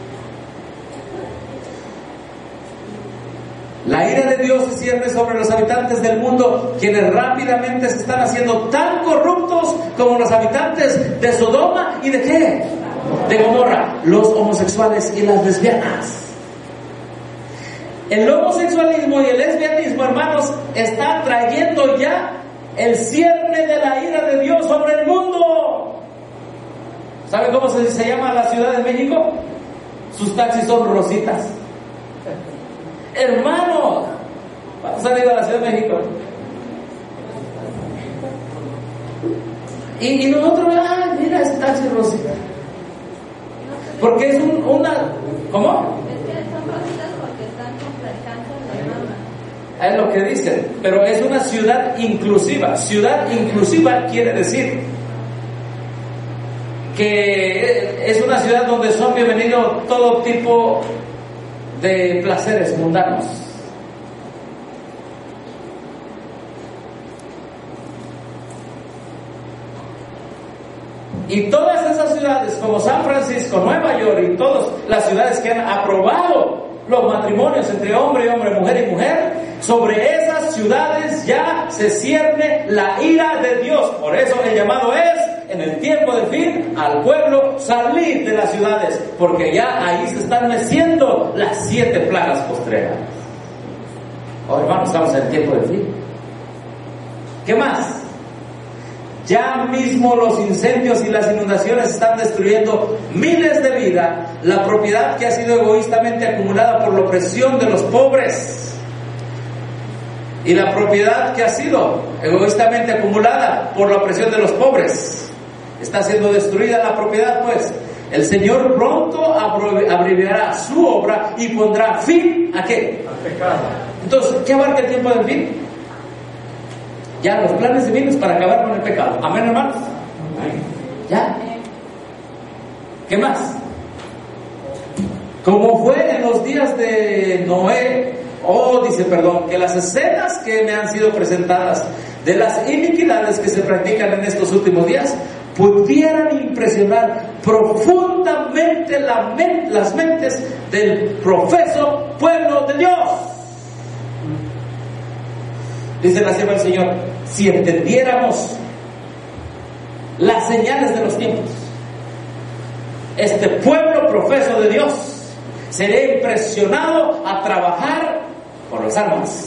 La ira de Dios se cierne sobre los habitantes del mundo, quienes rápidamente se están haciendo tan corruptos como los habitantes de Sodoma y de ¿qué? De Gomorra, los homosexuales y las lesbianas. El homosexualismo y el lesbianismo, hermanos, está trayendo ya el cierne de la ira de Dios sobre el mundo. ¿Sabe cómo se llama la Ciudad de México? Sus taxis son rositas. Hermano, vamos a ir a la Ciudad de México. Y nosotros, mira, es taxi rosita. Porque es una... ¿Cómo? Es que son rositas porque están contra el cáncer de mama. Es lo que dicen, pero es una ciudad inclusiva. Ciudad inclusiva quiere decir que es una ciudad donde son bienvenidos todo tipo de placeres mundanos. Y todas esas ciudades como San Francisco, Nueva York y todas las ciudades que han aprobado los matrimonios entre hombre y hombre, mujer y mujer, sobre esas ciudades ya se cierne la ira de Dios. Por eso el llamado es, en el tiempo del fin, al pueblo salir de las ciudades, porque ya ahí se están meciendo las 7 plagas postreras. Ahora, hermanos, estamos en el tiempo del fin. ¿Qué más? Ya mismo los incendios y las inundaciones están destruyendo miles de vidas, la propiedad que ha sido egoístamente acumulada por la opresión de los pobres. Y la propiedad que ha sido egoístamente acumulada por la opresión de los pobres. Está siendo destruida la propiedad, pues. El Señor pronto abreviará su obra y pondrá fin ¿a qué? Al pecado. Entonces, ¿qué abarca el tiempo del fin? Ya los planes divinos para acabar con el pecado. Amén, hermanos. ¿Ya? ¿Qué más? Como fue en los días de Noé, que las escenas que me han sido presentadas de las iniquidades que se practican en estos últimos días pudieran impresionar profundamente las mentes del profeso pueblo de Dios. Dice la sierva del Señor: si entendiéramos las señales de los tiempos, este pueblo profeso de Dios sería impresionado a trabajar por las armas.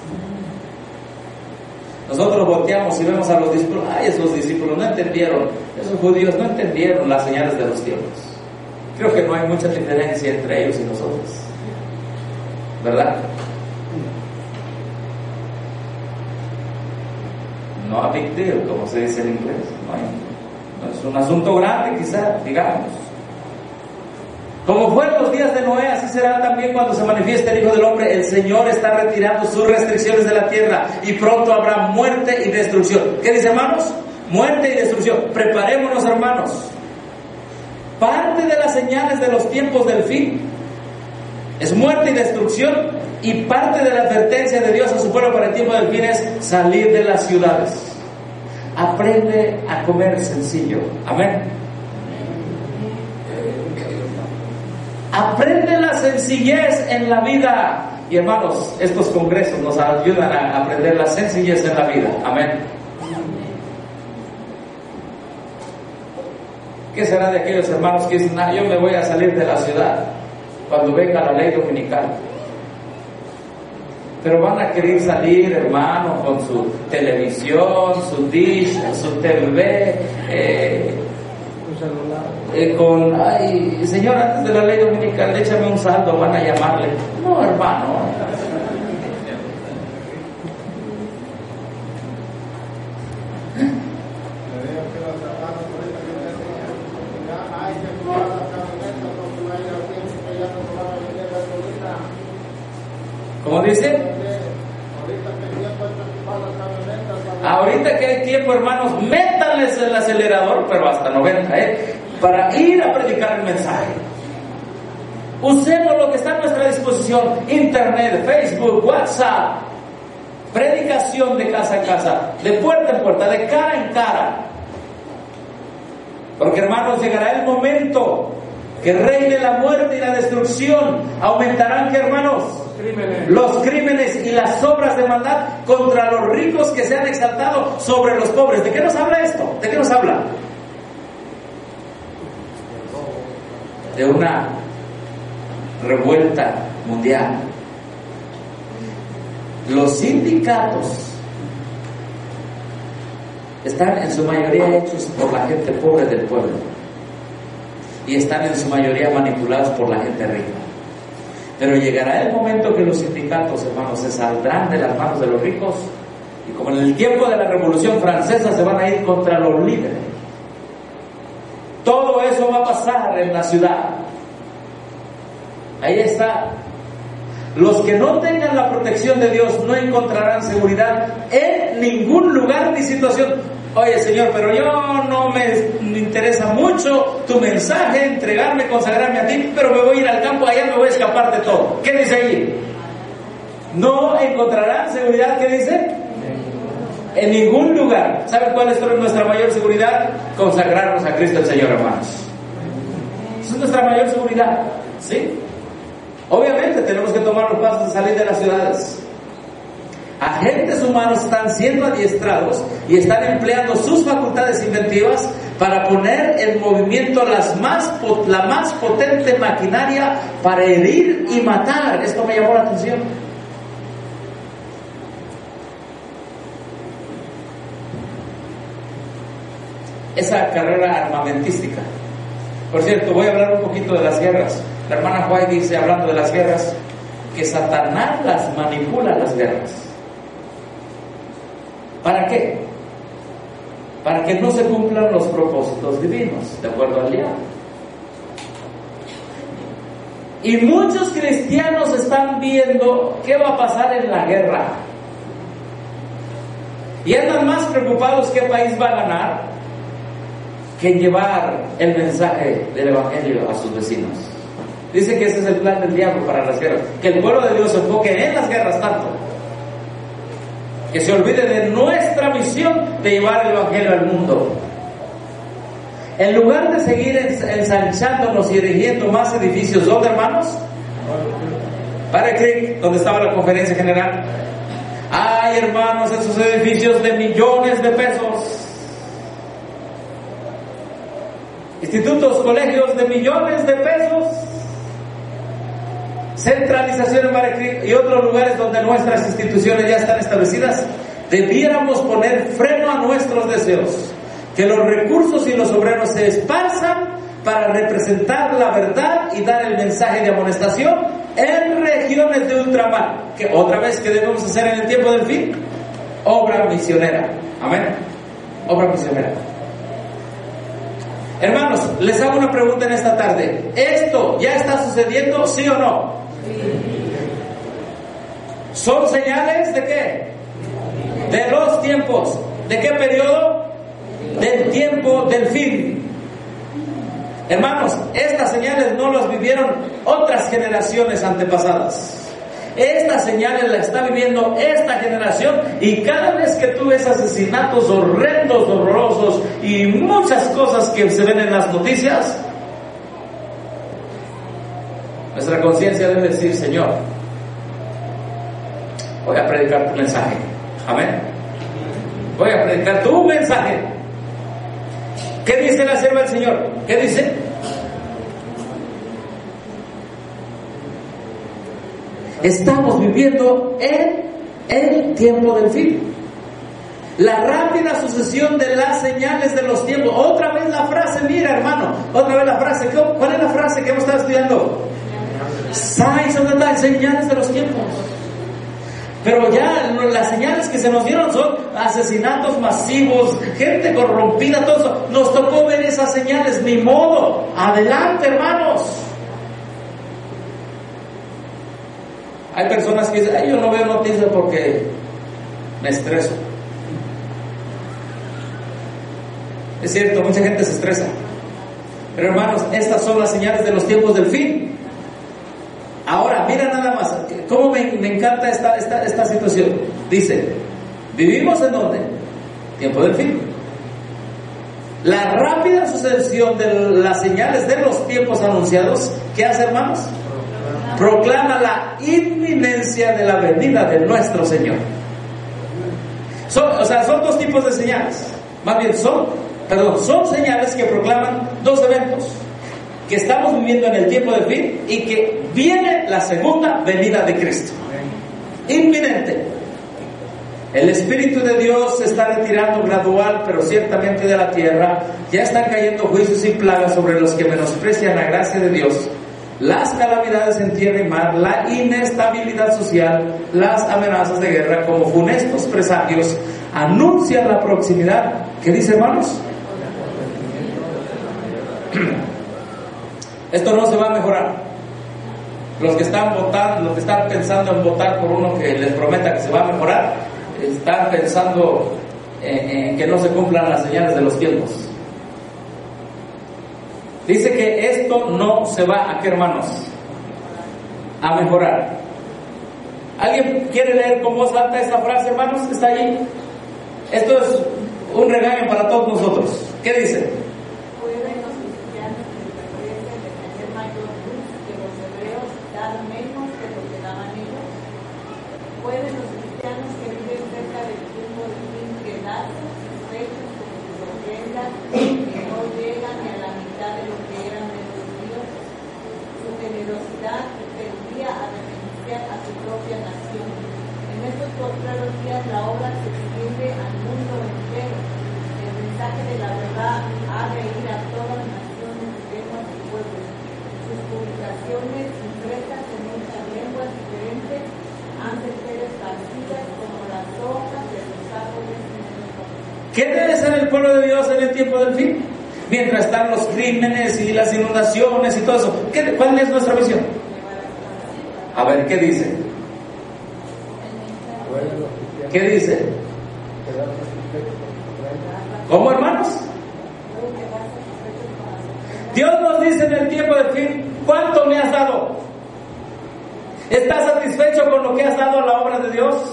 Nosotros volteamos y vemos a los discípulos: ay, esos discípulos no entendieron, esos judíos no entendieron las señales de los tiempos. Creo que no hay mucha diferencia entre ellos y nosotros, ¿verdad? No a big deal, como se dice en inglés. No es un asunto grande, quizá, digamos. Como fue en los días de Noé, así será también cuando se manifieste el Hijo del Hombre. El Señor está retirando sus restricciones de la tierra y pronto habrá muerte y destrucción. ¿Qué dice, hermanos? Muerte y destrucción. Preparémonos, hermanos. Parte de las señales de los tiempos del fin es muerte y destrucción, y parte de la advertencia de Dios a su pueblo para el tiempo del fin es salir de las ciudades. Aprende a comer sencillo. Amén. Aprende la sencillez en la vida. Y hermanos, estos congresos nos ayudan a aprender la sencillez en la vida. Amén. ¿Qué será de aquellos hermanos que dicen: yo me voy a salir de la ciudad cuando venga la ley dominical? Pero van a querer salir, hermano, con su televisión, su dish, su TV, con: ay, señor, antes de la ley dominical, échame un saldo, van a llamarle. No, hermano. ¿Cómo dice? Ahorita que hay tiempo, hermanos, métanles el acelerador, pero hasta 90, para ir a predicar el mensaje. Usemos lo que está a nuestra disposición: internet, Facebook, WhatsApp, predicación de casa a casa, de puerta en puerta, de cara en cara. Porque, hermanos, llegará el momento que reine la muerte y la destrucción. Aumentarán, ¿qué, hermanos? Los crímenes y las obras de maldad contra los ricos que se han exaltado sobre los pobres. ¿De qué nos habla esto? ¿De qué nos habla? De una revuelta mundial. Los sindicatos están en su mayoría hechos por la gente pobre del pueblo, y están en su mayoría manipulados por la gente rica. Pero llegará el momento que los sindicatos, hermanos, se saldrán de las manos de los ricos, y como en el tiempo de la Revolución Francesa, se van a ir contra los líderes. Todo eso va a pasar en la ciudad. Ahí está. Los que no tengan la protección de Dios no encontrarán seguridad en ningún lugar ni situación. Oye, Señor, pero yo no me interesa mucho tu mensaje, entregarme, consagrarme a ti, pero me voy a ir al campo, allá me voy a escapar de todo. ¿Qué dice ahí? No encontrarán seguridad. ¿Qué dice? En ningún lugar. ¿Saben cuál es nuestra mayor seguridad? Consagrarnos a Cristo el Señor, hermanos. Esa es nuestra mayor seguridad, ¿sí? Obviamente tenemos que tomar los pasos de salir de las ciudades. Agentes humanos están siendo adiestrados y están empleando sus facultades inventivas para poner en movimiento la más potente maquinaria para herir y matar. Esto me llamó la atención. Esa carrera armamentística. Por cierto, voy a hablar un poquito de las guerras. La hermana White dice, hablando de las guerras, que Satanás las manipula, las guerras. ¿Para qué? Para que no se cumplan los propósitos divinos, de acuerdo al diablo. Y muchos cristianos están viendo qué va a pasar en la guerra. Y andan más preocupados qué país va a ganar que en llevar el mensaje del Evangelio a sus vecinos. Dicen que ese es el plan del diablo para las guerras, que el pueblo de Dios se enfoque en las guerras tanto, que se olvide de nuestra misión de llevar el Evangelio al mundo. En lugar de seguir ensanchándonos y erigiendo más edificios, ¿dónde, hermanos? Para Creek, donde estaba la conferencia general. Ay, hermanos, esos edificios de millones de pesos. Institutos, colegios de millones de pesos. Centralización en Mare Creek y otros lugares donde nuestras instituciones ya están establecidas. Debiéramos poner freno a nuestros deseos. Que los recursos y los obreros se esparzan para representar la verdad y dar el mensaje de amonestación en regiones de ultramar. Que otra vez, que debemos hacer en el tiempo del fin, obra misionera. Amén. Obra misionera. Hermanos, les hago una pregunta en esta tarde. ¿Esto ya está sucediendo, sí o no? ¿Son señales de qué? De los tiempos. ¿De qué periodo? Del tiempo del fin. Hermanos, estas señales no las vivieron otras generaciones antepasadas. Estas señales las está viviendo esta generación, y cada vez que tú ves asesinatos horrendos, horrorosos y muchas cosas que se ven en las noticias, nuestra conciencia debe decir: Señor, voy a predicar tu mensaje. Amén. Voy a predicar tu mensaje. ¿Qué dice la sierva del Señor? ¿Qué dice? Estamos viviendo en el tiempo del fin. La rápida sucesión de las señales de los tiempos. Otra vez la frase, mira, hermano, otra vez la frase. ¿Cuál es la frase que hemos estado estudiando? Signs of the times, señales de los tiempos. Pero ya las señales que se nos dieron son asesinatos masivos, gente corrompida, todo eso. Nos tocó ver esas señales, ni modo. Adelante, hermanos. Hay personas que dicen: yo no veo noticias porque me estreso. Es cierto, mucha gente se estresa. Pero hermanos, estas son las señales de los tiempos del fin. Ahora, mira nada más, cómo me encanta esta situación. Dice: ¿vivimos en dónde? Tiempo del fin. La rápida sucesión de las señales de los tiempos anunciados, ¿qué hace, hermanos? Proclama la inminencia de la venida de nuestro Señor. Son dos tipos de señales. Más bien son señales que proclaman dos eventos: que estamos viviendo en el tiempo del fin y que viene la segunda venida de Cristo. Inminente. El Espíritu de Dios se está retirando gradual, pero ciertamente, de la tierra. Ya están cayendo juicios y plagas sobre los que menosprecian la gracia de Dios. Las calamidades en tierra y mar, la inestabilidad social, las amenazas de guerra, como funestos presagios, anuncian la proximidad. ¿Qué dice, hermanos? Esto no se va a mejorar. Los que están votando, los que están pensando en votar por uno que les prometa que se va a mejorar, están pensando en que no se cumplan las señales de los tiempos. Dice que esto no se va a, ¿qué, hermanos? A mejorar. ¿Alguien quiere leer con voz alta esta frase, hermanos? ¿Está allí? Esto es un regaño para todos nosotros. ¿Qué dice? ¿Pueden los cristianos que viven cerca del tiempo del fin quedarse satisfechos con sus ofrendas que no llegan ni a la mitad de lo que eran de los dioses? Su generosidad tendría a beneficiar a su propia nación. En estos postreros días la obra se extiende al mundo entero. El mensaje de la verdad ha de ir a todas las naciones, lenguas y pueblos. Sus publicaciones impresas en muchas lenguas diferentes han de ser esparcidas como las hojas de los árboles en el campo. ¿Qué debe ser el pueblo de Dios en el tiempo del fin? Mientras están los crímenes y las inundaciones y todo eso, ¿cuál es nuestra misión? A ver, ¿qué dice? ¿Qué dice? ¿Cómo, hermanos? Dios nos dice en el tiempo del fin: ¿cuánto me has dado? ¿Estás satisfecho con lo que has dado a la obra de Dios?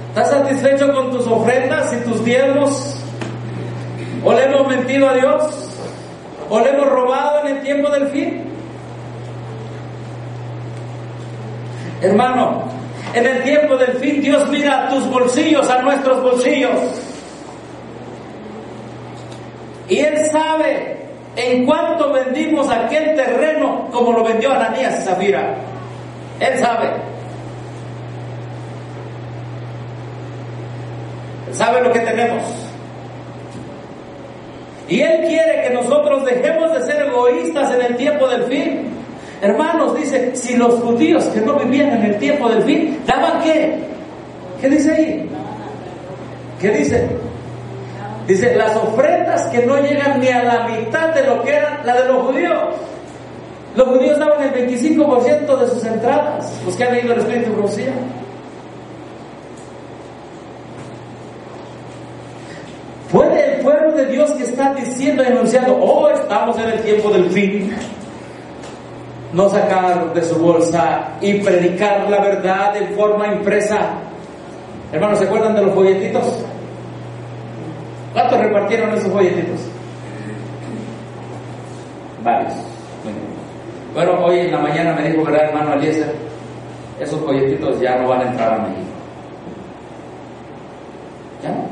¿Estás satisfecho con tus ofrendas y tus diezmos? ¿O le hemos mentido a Dios? ¿O le hemos robado en el tiempo del fin? Hermano, en el tiempo del fin Dios mira a tus bolsillos, a nuestros bolsillos, y Él sabe en cuánto vendimos aquel terreno como lo vendió Ananías y Zafira. Él sabe. Él sabe lo que tenemos. Y Él quiere que nosotros dejemos de ser egoístas en el tiempo del fin. Hermanos, dice, si los judíos que no vivían en el tiempo del fin, ¿daban qué? ¿Qué dice ahí? ¿Qué dice? Dice, las ofrendas que no llegan ni a la mitad de lo que eran la de los judíos. Los judíos daban el 25% de sus entradas, los que han leído el Espíritu de Profecía. ¿Puede el pueblo de Dios que está diciendo y anunciando, oh, estamos en el tiempo del fin, no sacar de su bolsa y predicar la verdad en forma impresa? Hermanos, ¿se acuerdan de los folletitos? ¿Cuántos repartieron esos folletitos? Varios. Bueno, hoy en la mañana me dijo, ¿verdad, hermano Eliezer? Esos folletitos ya no van a entrar a México. ¿Ya no?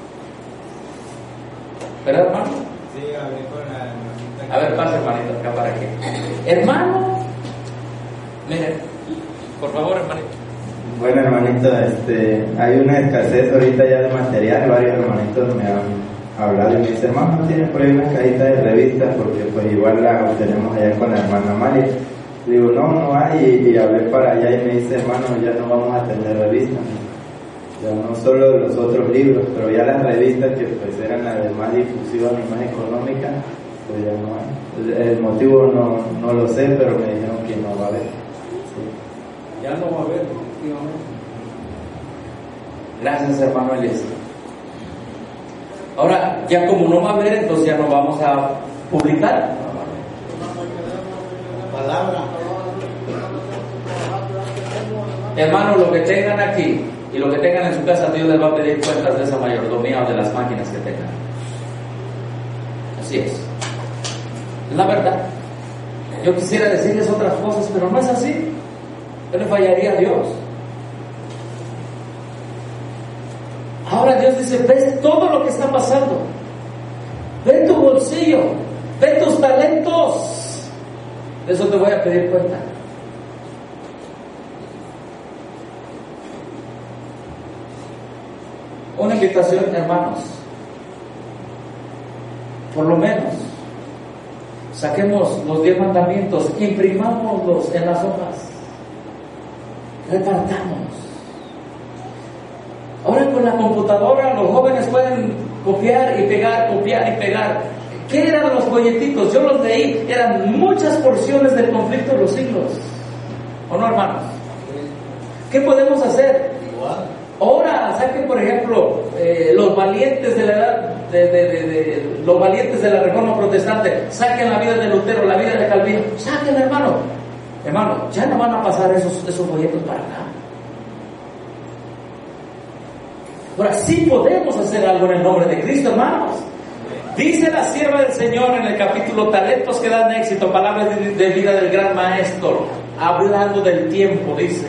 ¿Verdad, hermano? Sí, hablé con la hermanita. A ver, pasa, hermanito, acá para que. Hermano, miren, por favor, hermanito. Bueno, hermanito, hay una escasez ahorita ya de material. Varios hermanitos me han hablado y me dicen, hermano, ¿no tiene por ahí una cajita de revistas? Porque pues igual la obtenemos allá con la hermana María. Digo, no hay, y hablé para allá y me dice, hermano, ya no vamos a tener revistas. Ya no solo los otros libros, pero ya las revistas que pues eran las de más difusión y más económica, pues ya no hay. El motivo no lo sé, pero me dijeron que no va a haber. Sí. Ya no va a haber, efectivamente. Gracias, hermano Eliezer. Ahora, ya como no va a haber, entonces ya no vamos a publicar. Palabra. Hermano, lo que tengan aquí y lo que tengan en su casa, Dios les va a pedir cuentas de esa mayordomía o de las máquinas que tengan. Así es la verdad. Yo quisiera decirles otras cosas, pero no es así. Yo le fallaría a Dios. Ahora Dios dice, ves todo lo que está pasando, ve tu bolsillo, ve tus talentos, de eso te voy a pedir cuenta. Una invitación, hermanos, por lo menos saquemos los 10 mandamientos, imprimámoslos en las hojas, repartamos. Ahora con la computadora los jóvenes pueden copiar y pegar, copiar y pegar. ¿Qué eran los folletitos? Yo los leí, eran muchas porciones del conflicto de los siglos. ¿O no, hermanos? ¿Qué podemos hacer? Igual. Ahora saquen, por ejemplo, los valientes de la edad, los valientes de la Reforma Protestante, saquen la vida de Lutero, la vida de Calvino, saquen, hermano, ya no van a pasar esos folletos para acá. Ahora sí podemos hacer algo en el nombre de Cristo, hermanos. Dice la sierva del Señor en el capítulo Talentos que dan éxito, palabras de vida del gran maestro, hablando del tiempo, dice: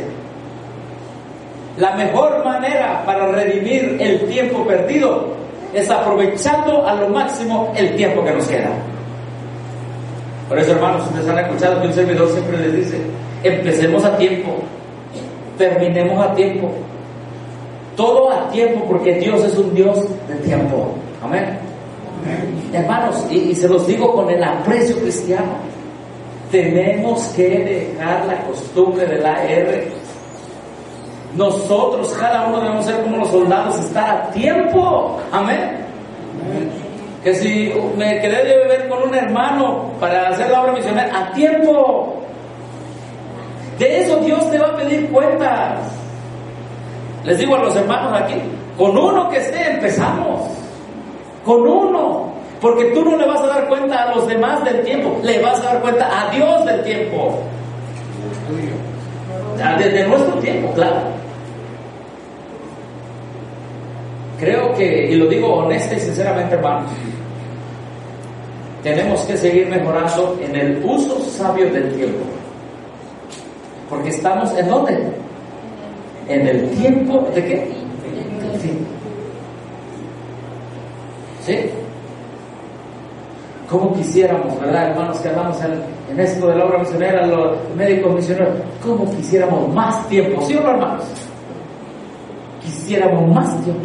la mejor manera para redimir el tiempo perdido es aprovechando a lo máximo el tiempo que nos queda. Por eso, hermanos, ustedes han escuchado que un servidor siempre les dice: empecemos a tiempo, terminemos a tiempo, todo a tiempo, porque Dios es un Dios de tiempo. Amén. Hermanos, y se los digo con el aprecio cristiano, tenemos que dejar la costumbre de la R. Nosotros, cada uno, debemos ser como los soldados, estar a tiempo. Amén. Que si me quedé de beber con un hermano para hacer la obra misionera, a tiempo. De eso Dios te va a pedir cuentas. Les digo a los hermanos aquí, con uno que esté empezamos, con uno, porque tú no le vas a dar cuenta a los demás del tiempo, le vas a dar cuenta a Dios del tiempo, de nuestro tiempo, claro. creo que, y lo digo honesta y sinceramente, hermanos, tenemos que seguir mejorando en el uso sabio del tiempo. Porque estamos, ¿en dónde? En el tiempo de qué? Del fin. ¿Sí? ¿Cómo quisiéramos, verdad, hermanos, que andamos en esto de la obra misionera, los médicos misioneros? ¿Cómo quisiéramos más tiempo? ¿Sí o no, hermanos? Quisiéramos más tiempo.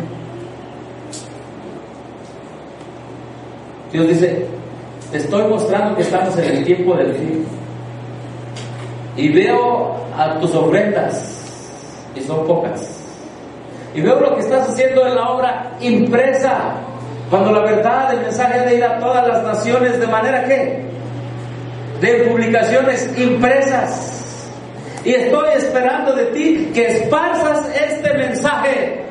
Dios dice, te estoy mostrando que estamos en el tiempo del fin. Y veo a tus ofrendas, y son pocas. Y veo lo que estás haciendo en la obra impresa, cuando la verdad del mensaje ha de ir a todas las naciones, de manera que de publicaciones impresas. Y estoy esperando de ti que esparzas este mensaje.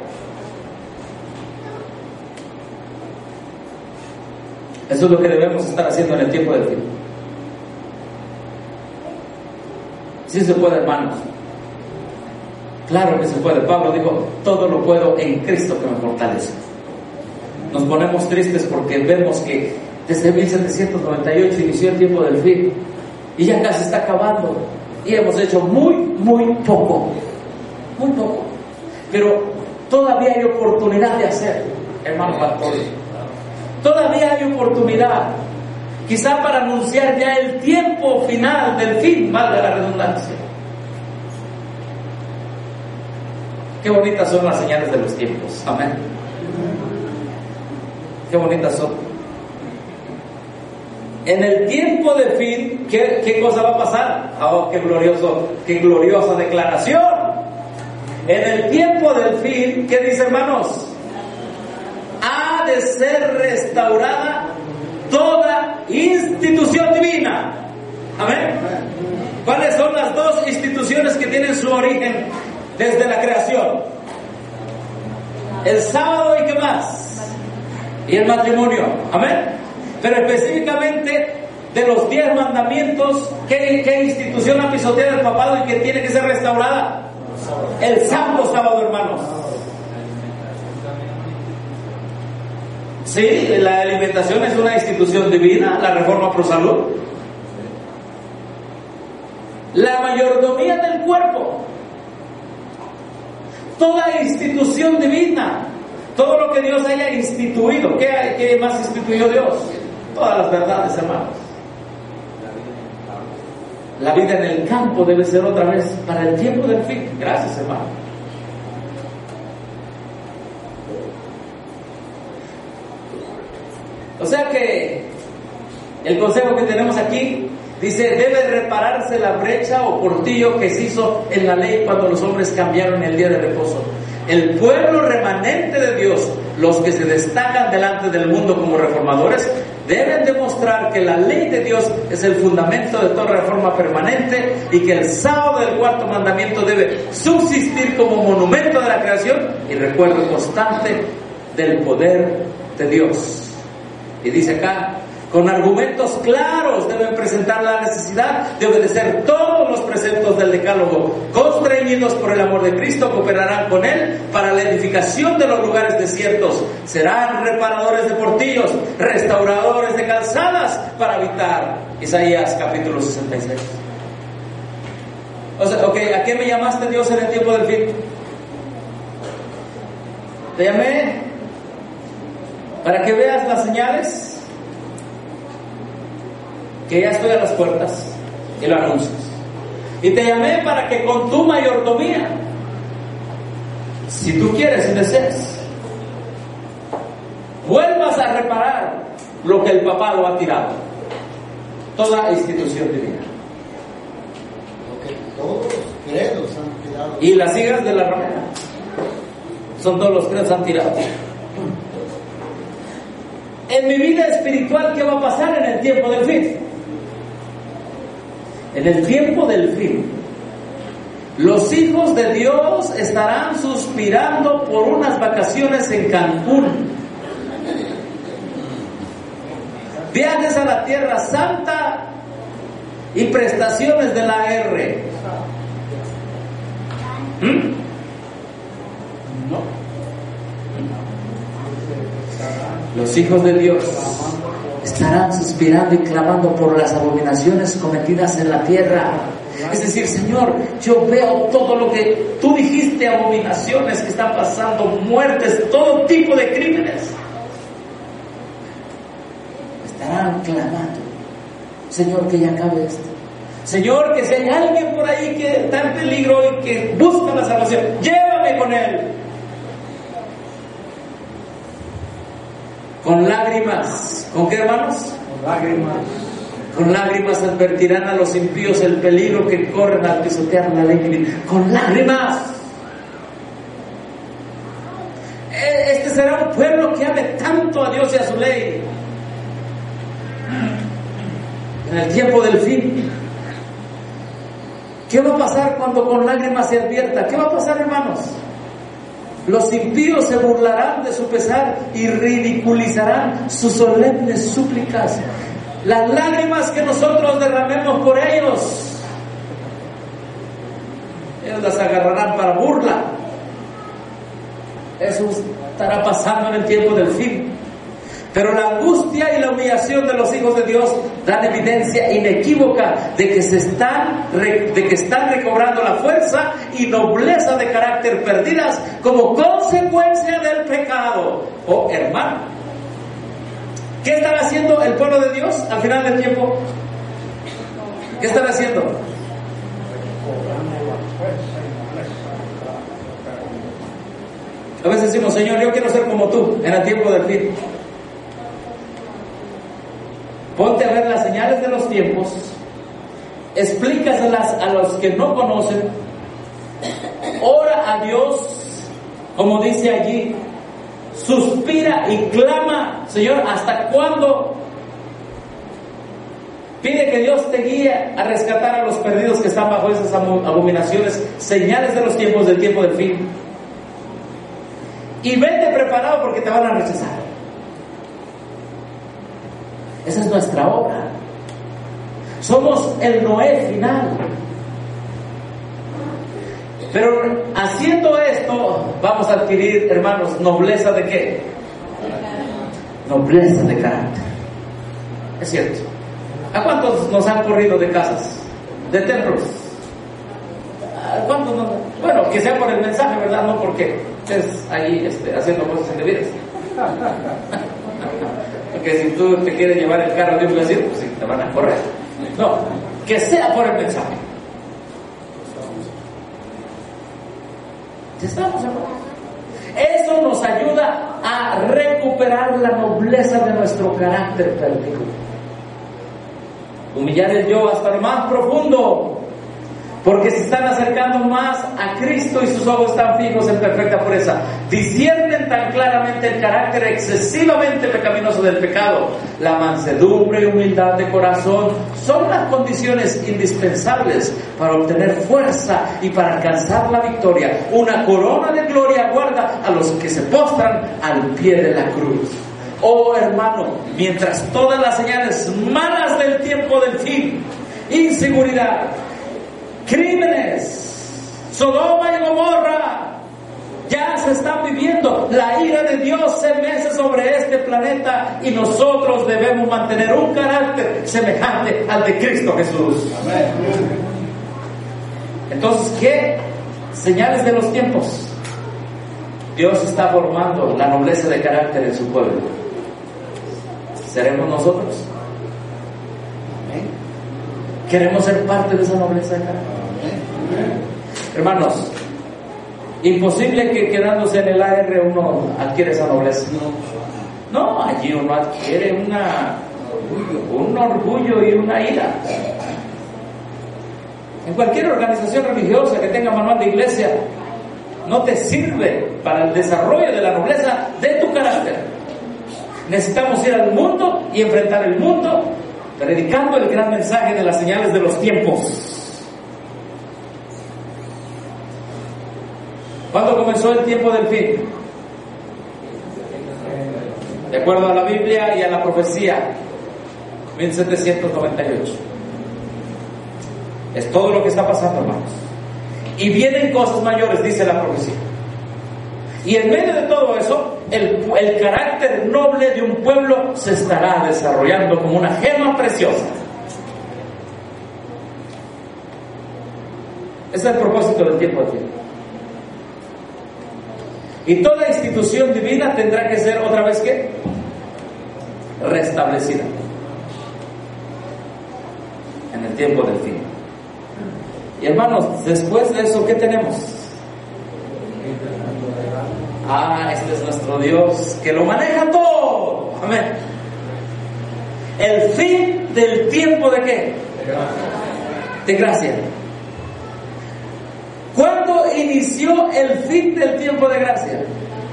Eso es lo que debemos estar haciendo en el tiempo del fin. Sí se puede, hermanos. Claro que se puede. Pablo dijo, todo lo puedo en Cristo que me fortalece. Nos ponemos tristes porque vemos que desde 1798 inició el tiempo del fin y ya casi está acabando y hemos hecho muy poco, pero todavía hay oportunidad de hacer, hermano pastor. Todavía hay oportunidad, quizá para anunciar ya el tiempo final del fin, valga la redundancia. Qué bonitas son las señales de los tiempos, amén. Qué bonitas son. En el tiempo de fin, ¿qué cosa va a pasar? Oh, qué gloriosa declaración. En el tiempo del fin, ¿qué dice, hermanos? Ha de ser restaurada toda institución divina. Amén. ¿Cuáles son las dos instituciones que tienen su origen desde la creación? El sábado y ¿qué más? Y el matrimonio, amén. Pero específicamente de los 10 mandamientos, ¿qué institución ha pisoteado el papado y que tiene que ser restaurada? El santo sábado, hermanos. Sí, la alimentación es una institución divina, la reforma pro salud. La mayordomía del cuerpo, toda institución divina. Todo lo que Dios haya instituido. ¿Qué más instituyó Dios? Todas las verdades, hermanos. La vida en el campo debe ser otra vez para el tiempo del fin. Gracias, hermano. O sea que el consejo que tenemos aquí dice, debe repararse la brecha o portillo que se hizo en la ley cuando los hombres cambiaron el día de reposo. El pueblo remanente de Dios, los que se destacan delante del mundo como reformadores, deben demostrar que la ley de Dios es el fundamento de toda reforma permanente y que el sábado del cuarto mandamiento debe subsistir como monumento de la creación y recuerdo constante del poder de Dios. Y dice acá, con argumentos claros deben presentar la necesidad de obedecer todos los preceptos del decálogo. Constreñidos por el amor de Cristo, cooperarán con Él para la edificación de los lugares desiertos. Serán reparadores de portillos, restauradores de calzadas para habitar. Isaías capítulo 66. O sea, ¿a qué me llamaste, Dios, en el tiempo del fin? Te llamé para que veas las señales, que ya estoy a las puertas y lo anuncias. Y te llamé para que con tu mayordomía, si tú quieres y deseas, vuelvas a reparar lo que el papado ha tirado. Toda institución divina. Lo que todos los credos han tirado. Y las hijas de la ramera son todos los credos han tirado. En mi vida espiritual, ¿qué va a pasar en el tiempo del fin? En el tiempo del fin, los hijos de Dios estarán suspirando por unas vacaciones en Cancún, viajes a la Tierra Santa y prestaciones de la R. No. los hijos de Dios estarán suspirando y clamando por las abominaciones cometidas en la tierra. Es decir, Señor, yo veo todo lo que tú dijiste, abominaciones que están pasando, muertes, todo tipo de crímenes. Estarán clamando, Señor, que ya acabe esto. Señor, que si hay alguien por ahí que está en peligro y que busca la salvación, llévame con él. Con lágrimas. ¿Con qué, hermanos? Con lágrimas. Con lágrimas advertirán a los impíos el peligro que corren al pisotear la ley. Con lágrimas. Este será un pueblo que ame tanto a Dios y a su ley. En el tiempo del fin. ¿Qué va a pasar cuando con lágrimas se advierta? ¿Qué va a pasar, hermanos? Los impíos se burlarán de su pesar y ridiculizarán sus solemnes súplicas. Las lágrimas que nosotros derramemos por ellos las agarrarán para burla. Eso estará pasando en el tiempo del fin. Pero la angustia y la humillación de los hijos de Dios dan evidencia inequívoca de que están recobrando la fuerza y nobleza de carácter perdidas como consecuencia del pecado. Oh, hermano, ¿qué estará haciendo el pueblo de Dios al final del tiempo? ¿Qué estará haciendo? A veces decimos, Señor, yo quiero ser como tú en el tiempo del fin. Ponte a ver las señales de los tiempos, explícaselas a los que no conocen, ora a Dios, como dice allí, suspira y clama, Señor, ¿hasta cuándo? Pide que Dios te guíe a rescatar a los perdidos que están bajo esas abominaciones, señales de los tiempos, del tiempo del fin. Y vete preparado porque te van a rechazar. Esa es nuestra obra. Somos el Noé final. Pero haciendo esto, vamos a adquirir, hermanos, nobleza de qué? Nobleza de carácter. Es cierto. ¿A cuántos nos han corrido de casas, de templos? ¿A cuántos no? Bueno, que sea por el mensaje, ¿verdad? No porque estés ahí haciendo cosas indebidas. Porque si tú te quieres llevar el carro de un vecino, pues sí, te van a correr. No, que sea por el mensaje. ¿Ya estamos, hermanos? Eso nos ayuda a recuperar la nobleza de nuestro carácter perdido. Humillar el yo hasta lo más profundo, porque se están acercando más a Cristo y sus ojos están fijos en perfecta pureza. Disciernen tan claramente el carácter excesivamente pecaminoso del pecado. La mansedumbre y humildad de corazón son las condiciones indispensables para obtener fuerza y para alcanzar la victoria. Una corona de gloria aguarda a los que se postran al pie de la cruz. Oh hermano, mientras todas las señales malas del tiempo del fin, inseguridad, crímenes, Sodoma y Gomorra ya se están viviendo, la ira de Dios se mece sobre este planeta y nosotros debemos mantener un carácter semejante al de Cristo Jesús. Amén. Entonces, ¿qué señales de los tiempos? Dios está formando la nobleza de carácter en su pueblo. ¿Seremos nosotros? ¿Queremos ser parte de esa nobleza de carácter? Hermanos, imposible que quedándose en el AR uno adquiere esa nobleza. No, allí uno adquiere un orgullo y una ira. En cualquier organización religiosa que tenga manual de iglesia, no te sirve para el desarrollo de la nobleza de tu carácter. Necesitamos ir al mundo y enfrentar el mundo, predicando el gran mensaje de las señales de los tiempos. ¿Cuándo comenzó el tiempo del fin? De acuerdo a la Biblia y a la profecía, 1798. Es todo lo que está pasando, hermanos. Y vienen cosas mayores, dice la profecía. Y en medio de todo eso, el carácter noble de un pueblo se estará desarrollando como una gema preciosa. Ese es el propósito del tiempo de tiempo. Y toda institución divina tendrá que ser otra vez ¿qué? Restablecida en el tiempo del fin. Y hermanos, después de eso, ¿qué tenemos? Este es nuestro Dios que lo maneja todo. Amén. El fin del tiempo de ¿qué? De gracia. ¿Cuándo inició el fin del tiempo de gracia?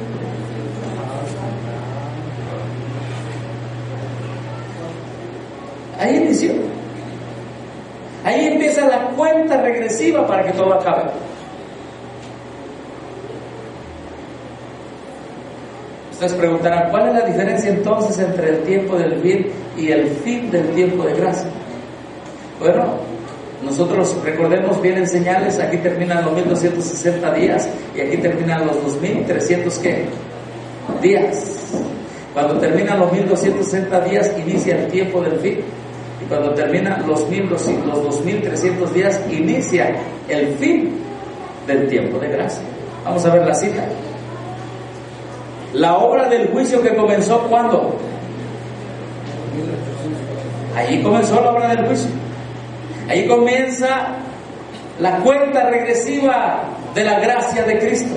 Ahí inició. Ahí empieza la cuenta regresiva para que todo acabe. Ustedes preguntarán, ¿cuál es la diferencia entonces entre el tiempo del fin y el fin del tiempo de gracia? Bueno, nosotros recordemos, vienen señales, aquí terminan los 1260 días y aquí terminan los 2300 ¿qué? Días. Cuando terminan los 1260 días inicia el tiempo del fin, y cuando terminan los 2300 días inicia el fin del tiempo de gracia. Vamos a ver la cita. La obra del juicio que comenzó ¿cuándo? Allí comenzó la obra del juicio. Ahí comienza la cuenta regresiva de la gracia de Cristo.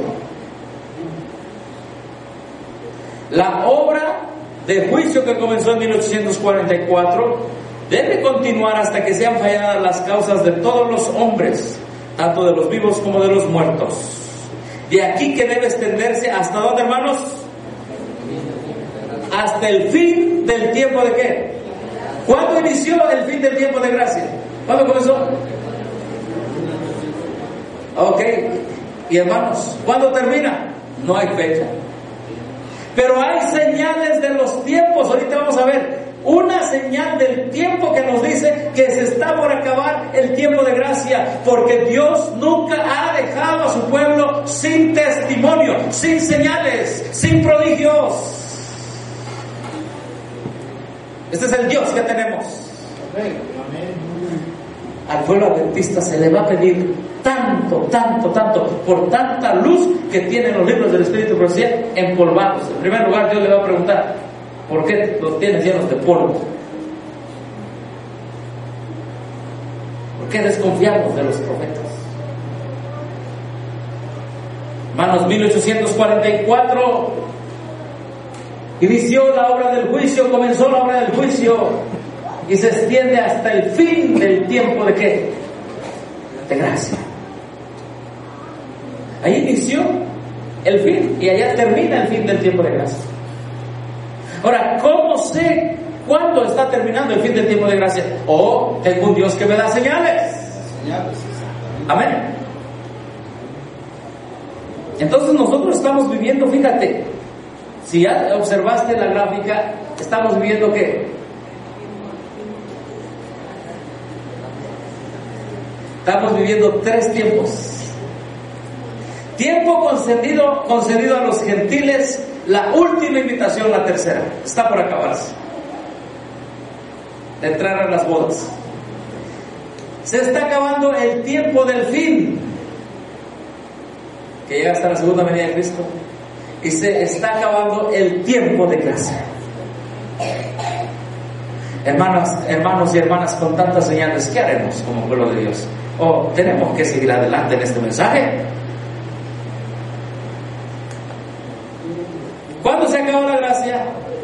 La obra de juicio que comenzó en 1844 debe continuar hasta que sean falladas las causas de todos los hombres, tanto de los vivos como de los muertos. De aquí que debe extenderse ¿hasta dónde, hermanos? Hasta el fin del tiempo de ¿qué? ¿Cuándo inició el fin del tiempo de gracia? ¿Cuándo comenzó? Ok. Y hermanos, ¿cuándo termina? No hay fecha. Pero hay señales de los tiempos. Ahorita vamos a ver una señal del tiempo que nos dice que se está por acabar el tiempo de gracia, porque Dios nunca ha dejado a su pueblo sin testimonio, sin señales, sin prodigios. Este es el Dios que tenemos. Al pueblo adventista se le va a pedir tanto, por tanta luz que tienen los libros del Espíritu de Profecía empolvados. En primer lugar, Dios le va a preguntar, ¿por qué los tienes llenos de polvo? ¿Por qué desconfiamos de los profetas? Hermanos, 1844 inició la obra del juicio, comenzó la obra del juicio y se extiende hasta el fin del tiempo de ¿qué? De gracia. Ahí inició el fin y allá termina el fin del tiempo de gracia. Ahora, ¿cómo sé cuándo está terminando el fin del tiempo de gracia? Tengo un Dios que me da señales. Amén. Entonces nosotros estamos viviendo, fíjate, si ya observaste la gráfica, estamos viviendo ¿qué? Estamos viviendo 3 tiempos. Tiempo concedido a los gentiles, la última invitación, la tercera, está por acabarse, de entrar a las bodas. Se está acabando el tiempo del fin, que llega hasta la segunda venida de Cristo, y se está acabando el tiempo de gracia. Hermanos y hermanas, con tantas señales, ¿qué haremos como pueblo de Dios? ¿Tenemos que seguir adelante en este mensaje? ¿Cuándo se acabó la gracia?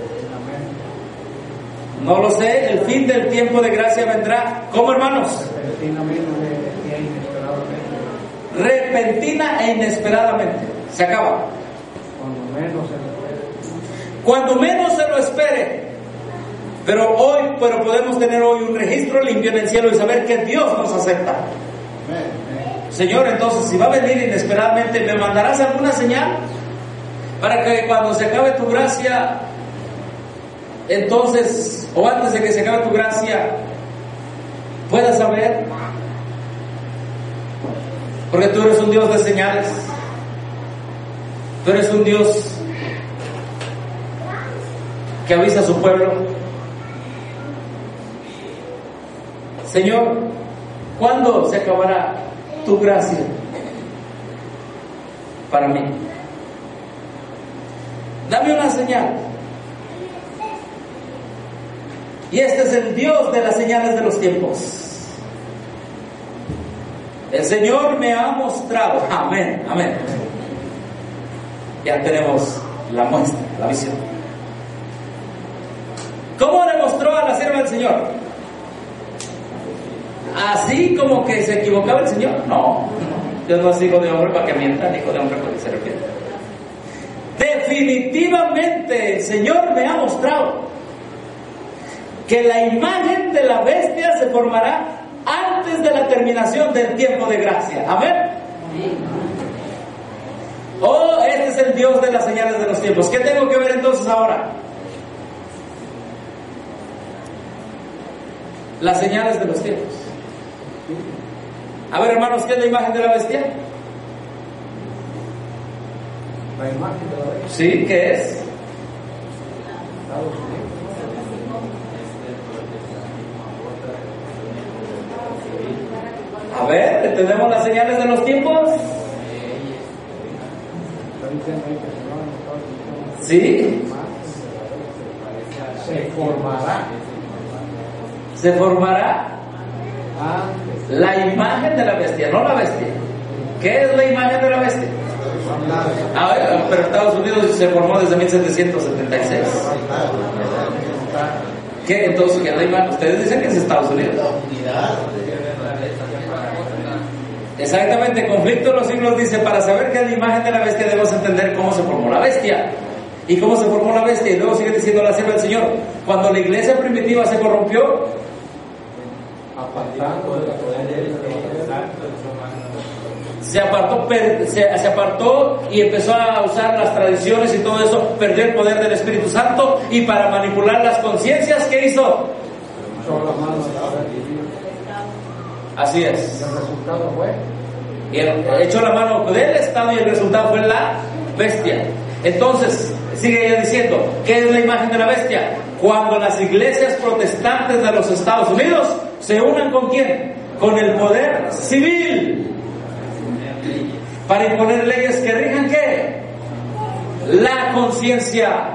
No lo sé. El fin del tiempo de gracia vendrá ¿cómo, hermanos? Repentina e inesperadamente. Se acaba cuando menos se lo espere. Pero podemos tener hoy un registro limpio en el cielo y saber que Dios nos acepta. Señor, entonces si va a venir inesperadamente, ¿me mandarás alguna señal? Para que cuando se acabe tu gracia, entonces, o antes de que se acabe tu gracia, puedas saber. Porque tú eres un Dios de señales. Tú eres un Dios que avisa a su pueblo: Señor, ¿cuándo se acabará tu gracia para mí? Dame una señal. Y este es el Dios de las señales de los tiempos. El Señor me ha mostrado. Amén, amén. Ya tenemos la muestra, la visión. ¿Cómo le mostró a la sierva del Señor? ¿Así como que se equivocaba el Señor? No, Dios no es hijo de hombre para que mienta, ni hijo de hombre para que se arrepienta. Definitivamente el Señor me ha mostrado que la imagen de la bestia se formará antes de la terminación del tiempo de gracia. Amén. Oh, este es el Dios de las señales de los tiempos. ¿Qué tengo que ver entonces ahora? Las señales de los tiempos. A ver, hermanos, ¿qué es la imagen de la bestia? La imagen de la bestia. Sí, ¿qué es? Estados Unidos. A ver, ¿entendemos las señales de los tiempos? Está diciendo ahí que se van a Estados Unidos. Sí. Se formará Se formará antes. la imagen de la bestia, no la bestia. ¿Qué es la imagen de la bestia? A ver, pero Estados Unidos se formó desde 1776. ¿Qué? Entonces, ¿qué es la imagen? Ustedes dicen que es Estados Unidos. Exactamente, Conflicto de los Siglos dice: para saber qué es la imagen de la bestia debemos entender cómo se formó la bestia. ¿Y cómo se formó la bestia? Y luego sigue diciendo la sierva del Señor: cuando la iglesia primitiva se corrompió, Apartando de la se apartó y empezó a usar las tradiciones y todo eso, perdió el poder del Espíritu Santo, y para manipular las conciencias, ¿qué hizo? Así es. El resultado fue Y echó la mano del Estado y el resultado fue la bestia. Entonces, sigue ella diciendo: ¿qué es la imagen de la bestia? Cuando las iglesias protestantes de los Estados Unidos se unan ¿con quién? Con el poder civil, para imponer leyes que rijan ¿qué? La conciencia.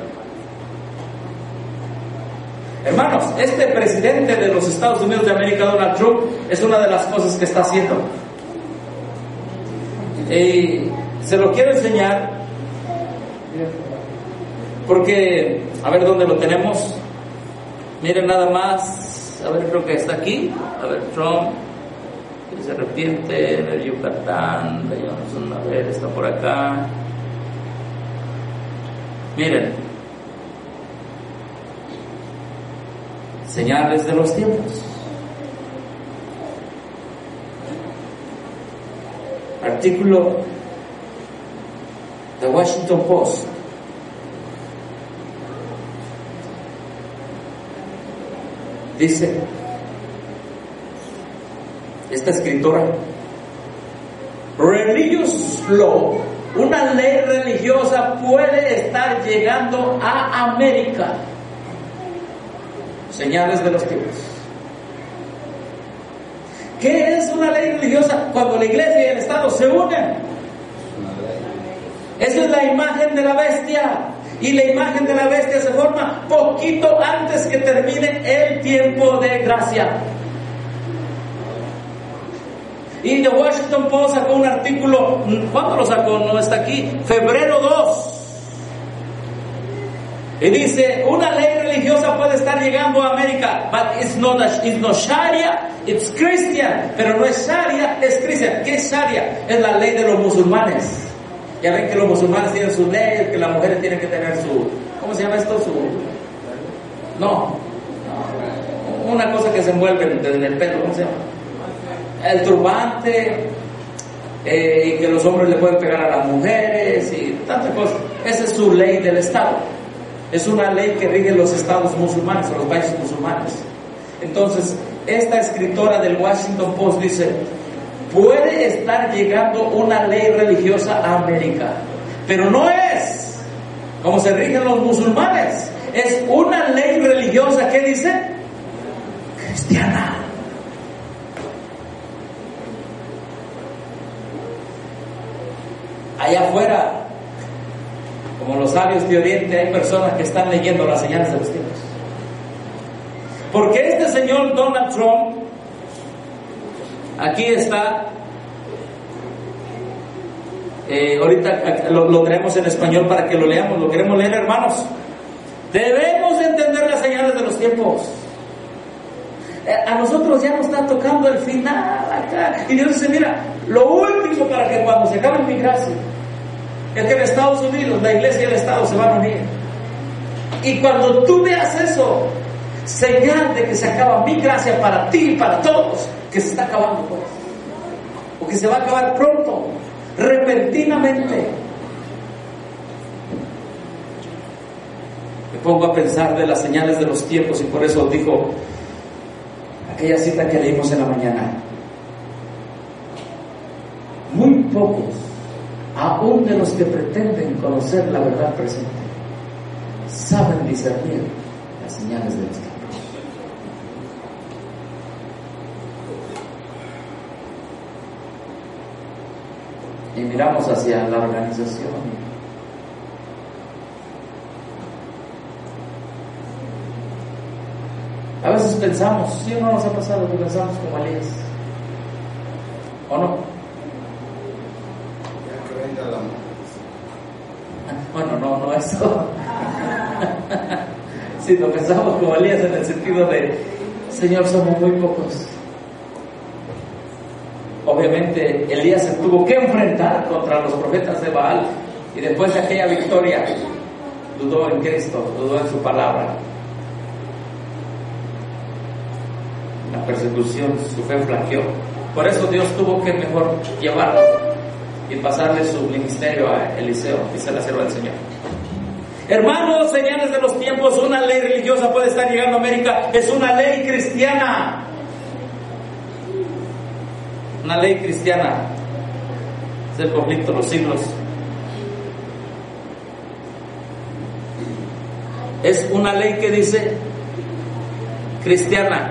Hermanos, este presidente de los Estados Unidos de América, Donald Trump, es una de las cosas que está haciendo. Y se lo quiero enseñar porque, a ver dónde lo tenemos. Miren nada más. A ver, creo que está aquí. A ver, Trump, que se arrepiente, el Yucatán, de Johnson, a ver, está por acá. Miren. Señales de los tiempos. Artículo The Washington Post. Dice esta escritora: Religious law, una ley religiosa puede estar llegando a América. Señales de los tiempos. ¿Qué es una ley religiosa? Cuando la iglesia y el Estado se unen. Esa es la imagen de la bestia. Y la imagen de la bestia se forma poquito antes que termine el tiempo de gracia. Y The Washington Post sacó un artículo. ¿Cuándo lo sacó? No está aquí. Febrero 2. Y dice: una ley religiosa puede estar llegando a América, but it's not Sharia, it's Christian. Pero no es Sharia, es Christian. ¿Qué es Sharia? Es la ley de los musulmanes. Ya ven que los musulmanes tienen sus leyes, que las mujeres tienen que tener su... ¿Cómo se llama esto? Una cosa que se envuelve en el pelo, ¿cómo se llama? El turbante, y que los hombres le pueden pegar a las mujeres y tantas cosas. Esa es su ley del Estado. Es una ley que rige los estados musulmanes o los países musulmanes. Entonces, esta escritora del Washington Post dice: puede estar llegando una ley religiosa a América, pero no es como se rigen los musulmanes. es una ley religiosa, ¿qué dice? Cristiana. Allá afuera, como los sabios de Oriente, hay personas que están leyendo las señales de los tiempos. Porque este señor Donald Trump, aquí está, ahorita lo traemos en español para que lo leamos, lo queremos leer, hermanos. Debemos entender las señales de los tiempos. A nosotros ya nos está tocando el final acá. Y Dios dice, mira, lo último para que cuando se acabe mi gracia es que en Estados Unidos la iglesia y el Estado se van a unir. Y cuando tú veas eso, señal de que se acaba mi gracia para ti y para todos, que se está acabando, pues, o que se va a acabar pronto, repentinamente. Me pongo a pensar de las señales de los tiempos, y por eso dijo aquella cita que leímos en la mañana: muy pocos, aún de los que pretenden conocer la verdad presente, saben discernir las señales de los tiempos. Y miramos hacia la organización. A veces pensamos, ¿sí o no nos ha pasado que pensamos como Elías? ¿O no? Bueno, no eso. Sí, lo pensamos como Elías en el sentido de, Señor, somos muy pocos. Obviamente Elías se tuvo que enfrentar contra los profetas de Baal, y después de aquella victoria dudó en Cristo, dudó en su palabra. La persecución, su fe flaqueó. Por eso Dios tuvo que mejor llevarlo y pasarle su ministerio a Eliseo, dice la sierva del Señor. Hermanos, señales de los tiempos. Una ley religiosa puede estar llegando a América, es una ley cristiana. Una ley cristiana. Es el conflicto de los siglos. Es una ley que dice cristiana.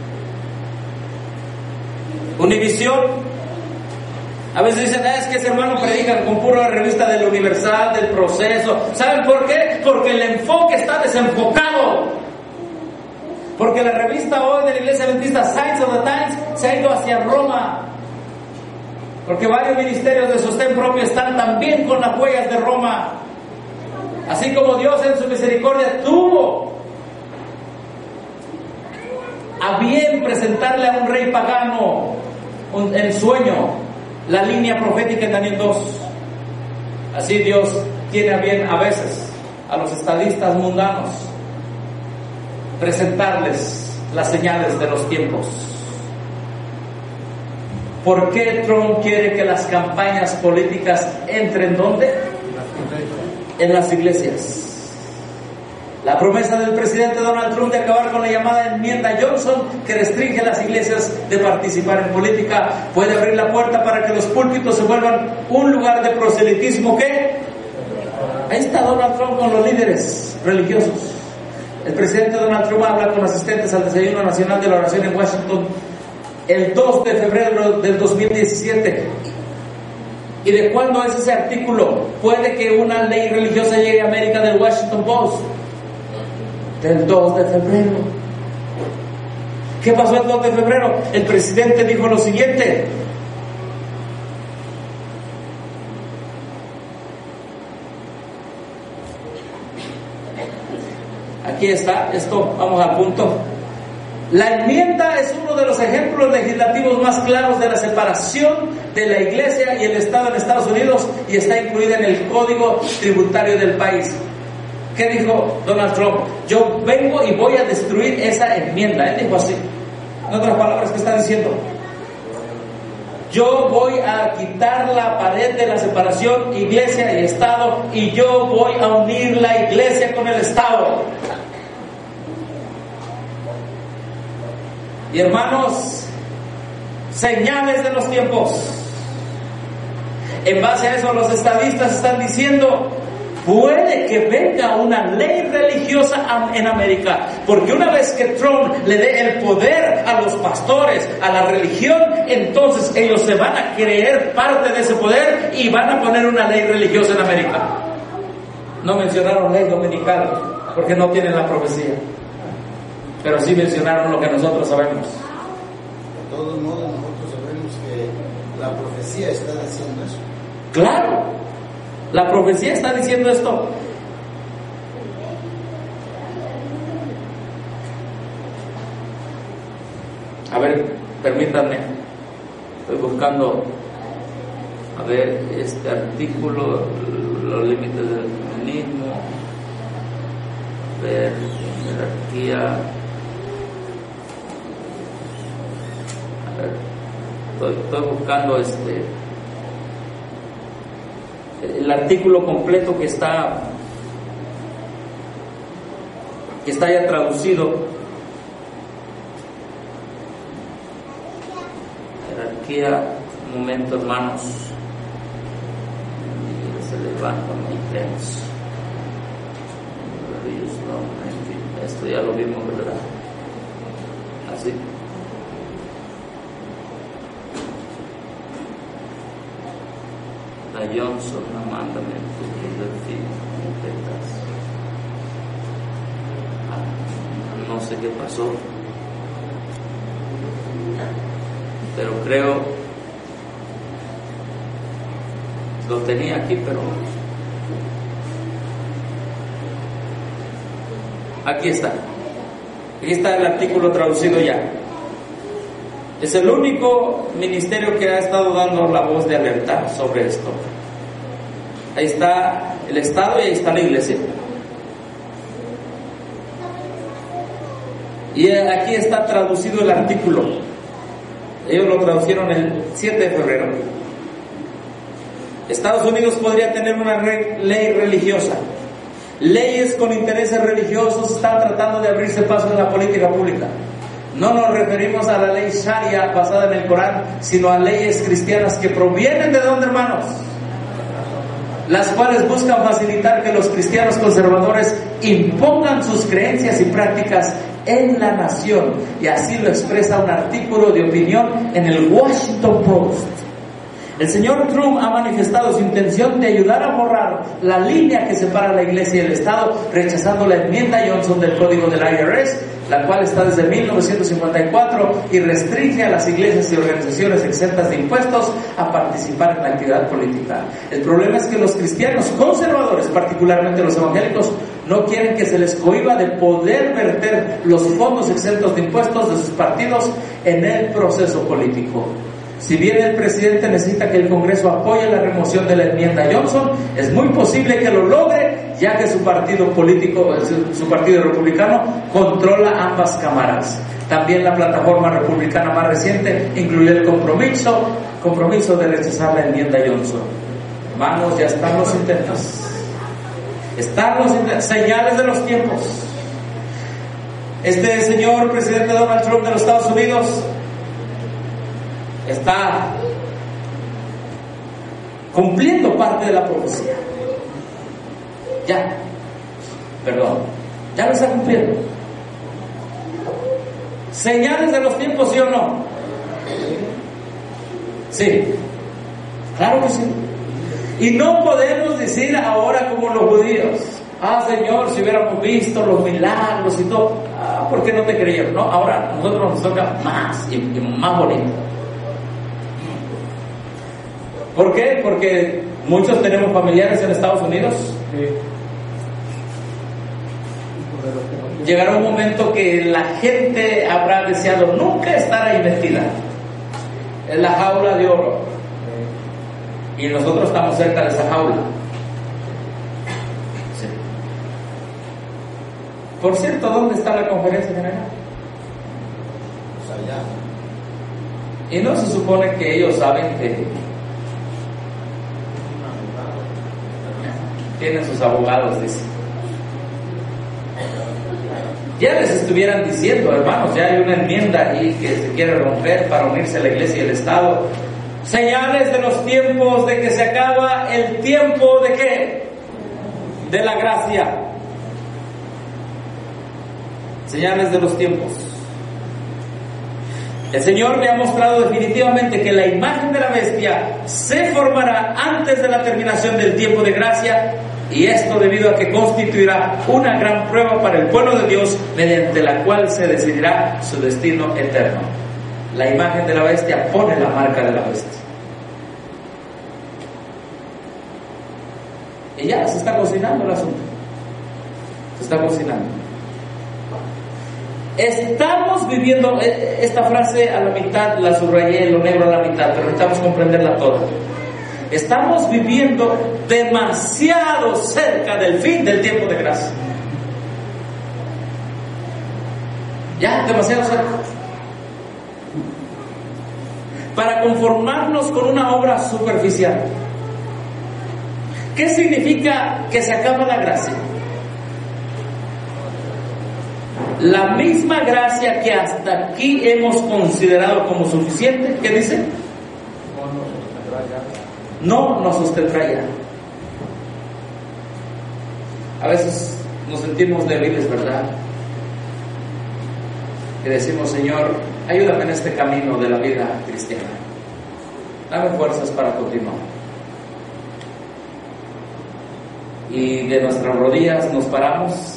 Univisión, a veces dicen, es que ese hermano predica con pura revista del Universal, del Proceso. ¿Saben por qué? Porque el enfoque está desenfocado. Porque la revista hoy de la Iglesia Adventista, Signs of the Times, se ha ido hacia Roma. Porque varios ministerios de sostén propio están también con las huellas de Roma. Así como Dios en su misericordia tuvo a bien presentarle a un rey pagano en sueño la línea profética en Daniel 2. Así Dios tiene a bien a veces a los estadistas mundanos presentarles las señales de los tiempos. ¿Por qué Trump quiere que las campañas políticas entren ¿dónde? En las iglesias. La promesa del presidente Donald Trump de acabar con la llamada enmienda Johnson, que restringe a las iglesias de participar en política, puede abrir la puerta para que los púlpitos se vuelvan un lugar de proselitismo. ¿Qué? Ahí está Donald Trump con los líderes religiosos. El presidente Donald Trump habla con asistentes al desayuno nacional de la oración en Washington el 2 de febrero del 2017. ¿Y de cuándo es ese artículo? Puede que una ley religiosa llegue a América, del Washington Post. Del 2 de febrero. ¿Qué pasó el 2 de febrero? El presidente dijo lo siguiente: aquí está, esto, vamos al punto. La enmienda es uno de los ejemplos legislativos más claros de la separación de la iglesia y el Estado en Estados Unidos, y está incluida en el Código Tributario del país. ¿Qué dijo Donald Trump? Yo vengo y voy a destruir esa enmienda. Él dijo así. En otras palabras, ¿qué está diciendo? Yo voy a quitar la pared de la separación iglesia y Estado, y yo voy a unir la iglesia con el Estado. Y hermanos, señales de los tiempos. En base a eso, los estadistas están diciendo puede que venga una ley religiosa en América, porque una vez que Trump le dé el poder a los pastores, a la religión, entonces ellos se van a creer parte de ese poder y van a poner una ley religiosa en América. No mencionaron ley dominical porque no tienen la profecía, pero sí mencionaron lo que nosotros sabemos. De todos modos, nosotros sabemos que la profecía está diciendo eso. Claro, la profecía está diciendo esto. A ver, permítanme, estoy buscando, a ver, este artículo, los límites del feminismo, a ver, jerarquía, a ver, estoy buscando el artículo completo que está ya traducido. Jerarquía, un momento, hermanos, se levanta muy tenso. Esto ya lo vimos, ¿verdad? Así. La Johnson, Amanda, no sé qué pasó, pero creo lo tenía aquí, pero aquí está el artículo traducido ya. Es el único ministerio que ha estado dando la voz de alerta sobre esto. Ahí está el Estado y ahí está la Iglesia. Y aquí está traducido el artículo. Ellos lo traducieron el 7 de febrero. Estados Unidos podría tener una ley religiosa. Leyes con intereses religiosos están tratando de abrirse paso en la política pública. No nos referimos a la ley Sharia basada en el Corán, sino a leyes cristianas que provienen ¿de dónde, hermanos? Las cuales buscan facilitar que los cristianos conservadores impongan sus creencias y prácticas en la nación, y así lo expresa un artículo de opinión en el Washington Post. El señor Trump ha manifestado su intención de ayudar a borrar la línea que separa la Iglesia y el Estado, rechazando la enmienda Johnson del Código del IRS, la cual está desde 1954 y restringe a las iglesias y organizaciones exentas de impuestos a participar en la actividad política. El problema es que los cristianos conservadores, particularmente los evangélicos, no quieren que se les cohíba de poder verter los fondos exentos de impuestos de sus partidos en el proceso político. Si bien el presidente necesita que el Congreso apoye la remoción de la enmienda Johnson, es muy posible que lo logre, ya que su partido político, su partido republicano, controla ambas cámaras. También la plataforma republicana más reciente incluyó el compromiso de rechazar la enmienda Johnson. Hermanos, ya están los intentos. Señales de los tiempos. Este señor presidente Donald Trump de los Estados Unidos está cumpliendo parte de la profecía. Ya lo está cumpliendo. Señales de los tiempos, ¿sí o no? Sí, claro que sí. Y no podemos decir ahora como los judíos: Señor, si hubiéramos visto los milagros y todo, ¿por qué no te creyeron? No, ahora nosotros nos toca más y más bonito. ¿Por qué? Porque muchos tenemos familiares en Estados Unidos. Sí. Llegará un momento que la gente habrá deseado nunca estar ahí metida en la jaula de oro, y nosotros estamos cerca de esa jaula. Sí. Por cierto, ¿dónde está la conferencia general? Pues allá. Y no se supone que ellos saben que tienen sus abogados, dice. Ya les estuvieran diciendo: hermanos, ya hay una enmienda ahí que se quiere romper para unirse a la Iglesia y el Estado. Señales de los tiempos, de que se acaba el tiempo de ¿qué? de la gracia. Señales de los tiempos. El Señor me ha mostrado definitivamente que la imagen de la bestia se formará antes de la terminación del tiempo de gracia, y esto debido a que constituirá una gran prueba para el pueblo de Dios, mediante la cual se decidirá su destino eterno. La imagen de la bestia pone la marca de la bestia. Y ya se está cocinando el asunto. Se está cocinando. Estamos viviendo, esta frase a la mitad la subrayé, lo negro a la mitad, pero necesitamos comprenderla toda. Estamos viviendo demasiado cerca del fin del tiempo de gracia. Ya, demasiado cerca. Para conformarnos con una obra superficial. ¿Qué significa que se acaba la gracia? La misma gracia que hasta aquí hemos considerado como suficiente, ¿qué dice? No nos sostendrá ya. A veces nos sentimos débiles, ¿verdad? Y decimos, Señor, ayúdame en este camino de la vida cristiana. Dame fuerzas para continuar. Y de nuestras rodillas nos paramos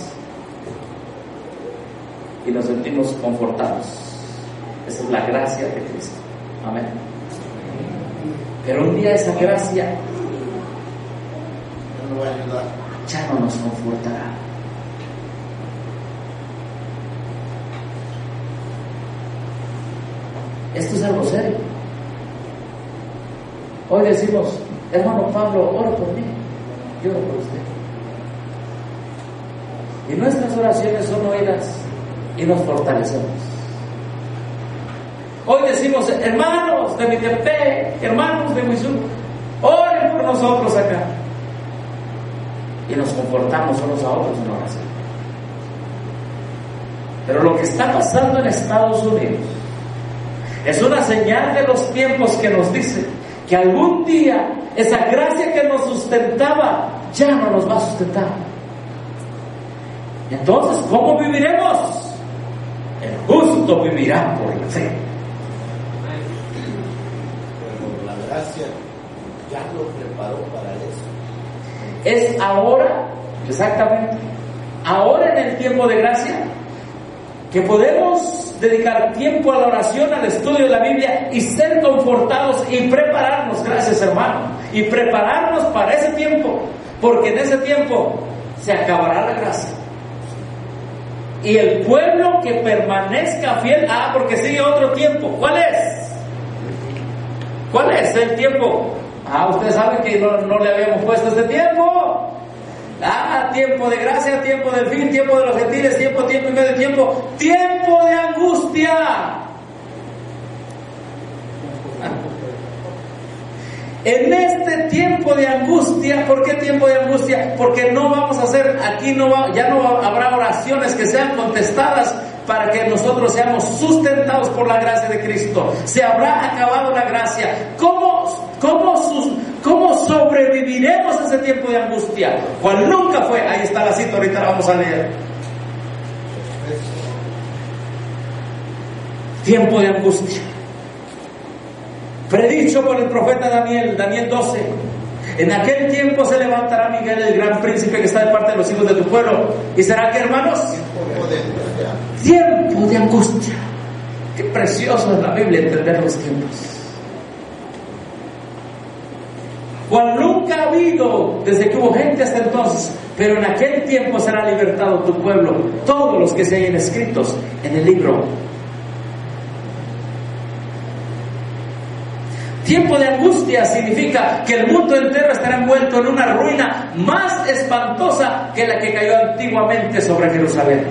y nos sentimos confortados. Esa es la gracia de Cristo. Amén. Pero un día esa gracia ya no nos confortará. Esto es algo serio. Hoy decimos, hermano Pablo, ora por mí, yo oro por usted. Y nuestras oraciones son oídas y nos fortalecemos. Hoy decimos, hermanos de Mitepec, hermanos de Huizú, oren por nosotros acá. Y nos confortamos unos a otros en oración. Pero lo que está pasando en Estados Unidos es una señal de los tiempos que nos dice que algún día esa gracia que nos sustentaba ya no nos va a sustentar. Entonces, ¿cómo viviremos? El justo vivirá por la fe. Pero la gracia ya lo preparó para eso. Es ahora, exactamente, ahora en el tiempo de gracia, que podemos dedicar tiempo a la oración, al estudio de la Biblia y ser confortados y prepararnos, gracias hermano, y prepararnos para ese tiempo, porque en ese tiempo se acabará la gracia. Y el pueblo que permanezca fiel, porque sigue otro tiempo. ¿Cuál es? ¿Cuál es el tiempo? Ustedes saben que no le habíamos puesto este tiempo. Tiempo de gracia, tiempo del fin, tiempo de los gentiles, tiempo y medio tiempo. Tiempo de angustia. En este tiempo de angustia, ¿por qué tiempo de angustia? Porque no vamos a hacer, ya no habrá oraciones que sean contestadas para que nosotros seamos sustentados por la gracia de Cristo. Se habrá acabado la gracia. ¿Cómo sobreviviremos a ese tiempo de angustia? ¿Cuál nunca fue? Ahí está la cita, ahorita la vamos a leer. Tiempo de angustia. Predicho por el profeta Daniel 12. En aquel tiempo se levantará Miguel, el gran príncipe que está de parte de los hijos de tu pueblo. ¿Y será que, hermanos? Tiempo de angustia. Qué precioso es la Biblia entender los tiempos. Cual nunca ha habido desde que hubo gente hasta entonces, pero en aquel tiempo será libertado tu pueblo, todos los que se hayan escritos en el libro. Tiempo de angustia significa que el mundo entero estará envuelto en una ruina más espantosa que la que cayó antiguamente sobre Jerusalén.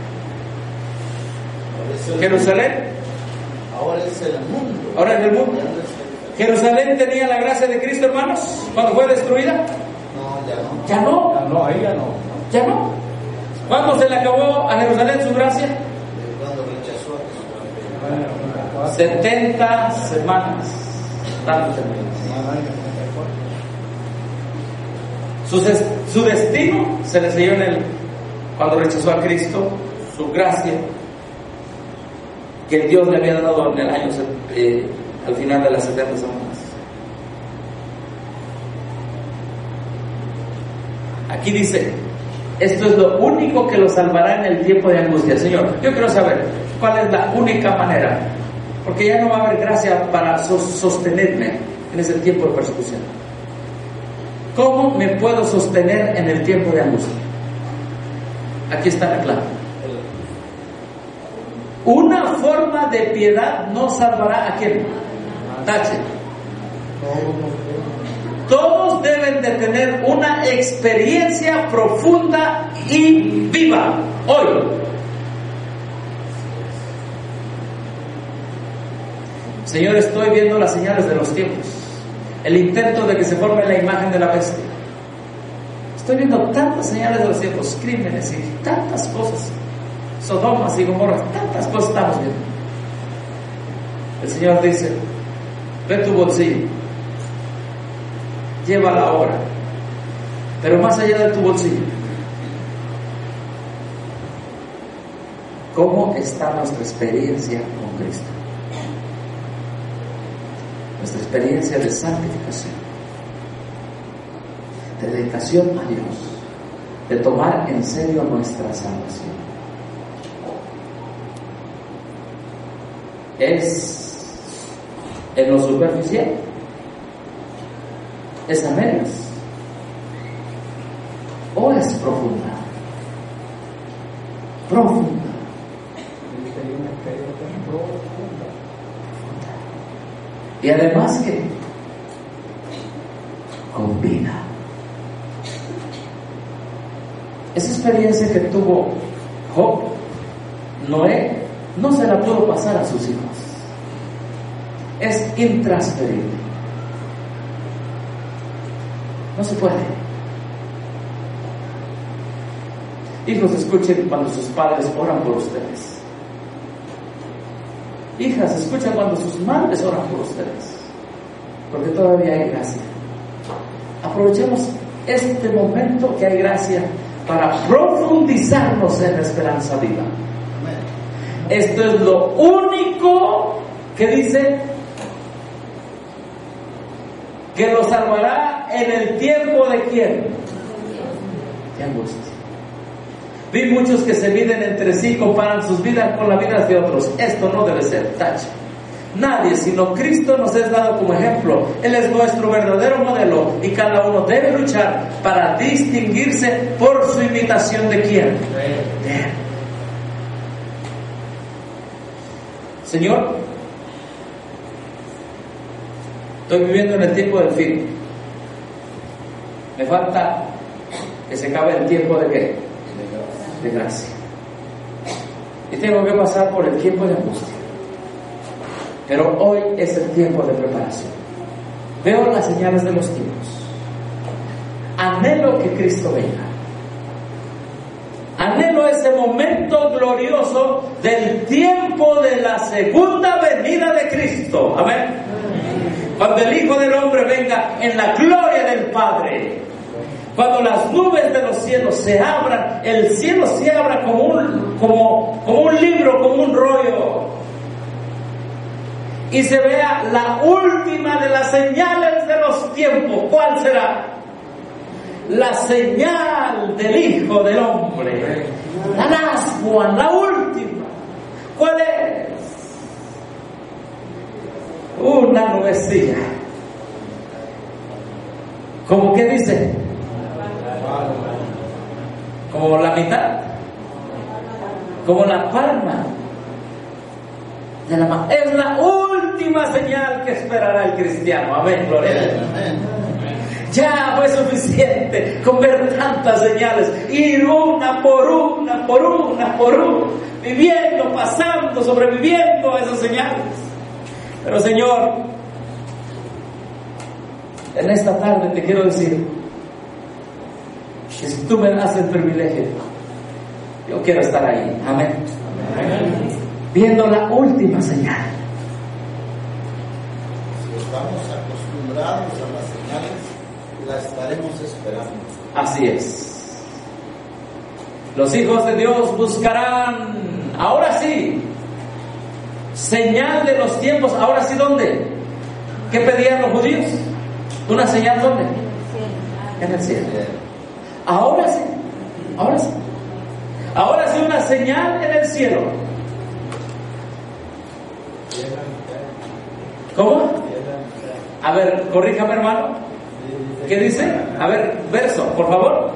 Jerusalén Ahora es el mundo. Ahora es el mundo. ¿Jerusalén tenía la gracia de Cristo, hermanos, cuando fue destruida? No, ya no. ¿Ya no? No, ahí ya no. ¿Ya no? ¿Cuándo se le acabó a Jerusalén su gracia? Cuando rechazó a Jesús. 70 semanas. Tantas semanas. Su destino se le selló en él cuando rechazó a Cristo, su gracia que Dios le había dado en el año al final de las 70 semanas. Aquí dice, esto es lo único que lo salvará en el tiempo de angustia. Señor, yo quiero saber cuál es la única manera, porque ya no va a haber gracia para sostenerme en ese tiempo de persecución. ¿Cómo me puedo sostener en el tiempo de angustia? Aquí está la clave. Una forma de piedad no salvará a quién. Tache. Todos deben de tener una experiencia profunda y viva hoy. Señor, estoy viendo las señales de los tiempos, el intento de que se forme la imagen de la bestia. Estoy viendo tantas señales de los tiempos, crímenes y tantas cosas, Sodomas y Gomorras, tantas cosas estamos viendo. El Señor dice, ve tu bolsillo, llévala ahora, pero más allá de tu bolsillo, ¿cómo está nuestra experiencia con Cristo? Nuestra experiencia de santificación, de dedicación a Dios, de tomar en serio nuestra salvación. ¿Es en lo superficial? ¿Es a medias? ¿O es profunda? Profunda. Y además que con vida. Esa experiencia que tuvo Job, Noé, no se la pudo pasar a sus hijos. Es intransferible. No se puede. Hijos, escuchen cuando sus padres oran por ustedes. Hijas, escuchen cuando sus madres oran por ustedes, porque todavía hay gracia. Aprovechemos este momento que hay gracia para profundizarnos en la esperanza viva. Esto es lo único que dice que lo salvará en el tiempo de ¿quién? De angustia. Vi muchos que se miden entre sí, comparan sus vidas con las vidas de otros. Esto no debe ser, tache. Nadie sino Cristo nos es dado como ejemplo. Él es nuestro verdadero modelo y cada uno debe luchar para distinguirse por su imitación de ¿quién? De Él. Señor, estoy viviendo en el tiempo del fin. Me falta que se acabe el tiempo de ¿qué? De gracia. Y tengo que pasar por el tiempo de angustia. Pero hoy es el tiempo de preparación. Veo las señales de los tiempos. Anhelo que Cristo venga. Anhelo ese momento glorioso del tiempo de la segunda venida de Cristo. Amén. Cuando el Hijo del Hombre venga en la gloria del Padre. Cuando las nubes de los cielos se abran, el cielo se abra como un libro, como un rollo, y se vea la última de las señales de los tiempos. ¿Cuál será? La señal del Hijo del Hombre, la Nasbua, la última. ¿Cuál es? Una nubecilla. ¿Cómo que dice? Como la mitad, como la palma de la mano. Es la última señal que esperará el cristiano. Amén, gloria a Dios. Ya fue suficiente con ver tantas señales, ir una por una, viviendo, pasando, sobreviviendo a esas señales. Pero Señor, en esta tarde te quiero decir que si tú me das el privilegio, yo quiero estar ahí. Amén. Amén. Viendo la última señal. Si estamos acostumbrados a las señales, la estaremos esperando. Así es. Los hijos de Dios buscarán, ahora sí, señal de los tiempos. Ahora sí, ¿dónde? ¿Qué pedían los judíos? ¿Una señal dónde? En el cielo. Ahora sí, ahora sí. Ahora sí, una señal en el cielo. ¿Cómo? A ver, corríjame, hermano. ¿Qué dice? A ver, verso, por favor.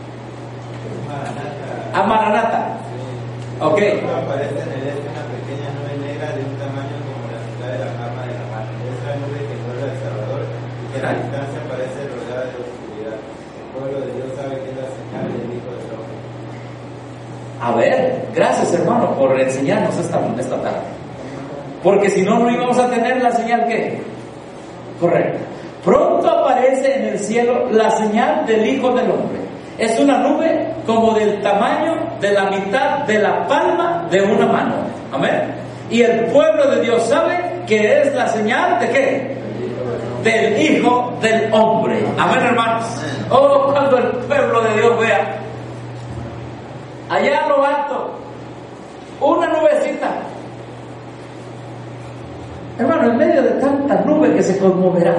A Maranata. Ok. Aparece en el este una pequeña nube negra de un tamaño como la mitad de la palma de la mano. Es la nube que vuelve al Salvador y que a la distancia parece rodeada de oscuridad. El pueblo de Dios sabe que es la señal del Hijo del Hombre. A ver, gracias, hermano, por enseñarnos esta tarde. Porque si no, no íbamos a tener la señal que correcta. Pronto aparece en el cielo la señal del Hijo del Hombre. Es una nube como del tamaño de la mitad de la palma de una mano. Amén. Y el pueblo de Dios sabe que es la señal de ¿qué? Del Hijo del Hombre. Amén, hermanos. Oh, cuando el pueblo de Dios vea allá a lo alto una nubecita, hermano, en medio de tanta nube que se conmoverá,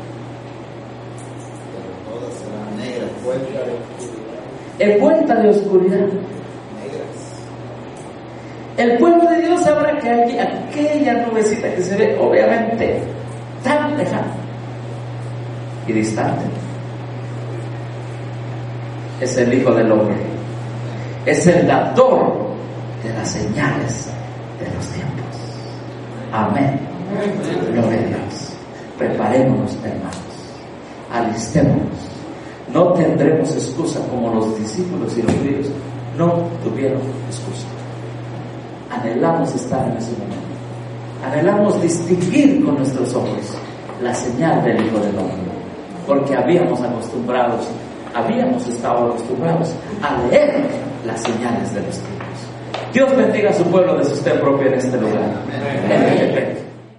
Todas serán negras. envuelta de oscuridad. Negras. El pueblo de Dios sabrá que hay aquella nubecita que se ve obviamente tan lejana y distante. Es el Hijo del Hombre. Es el dador de las señales de los tiempos. Amén. Gloria a Dios. Preparémonos, hermanos. Alistémonos. No tendremos excusa como los discípulos y los judíos no tuvieron excusa. Anhelamos estar en ese momento. Anhelamos distinguir con nuestros ojos la señal del Hijo del Hombre. Porque habíamos estado acostumbrados a leer las señales de los tiempos. Dios bendiga a su pueblo de sostén propio en este lugar. En este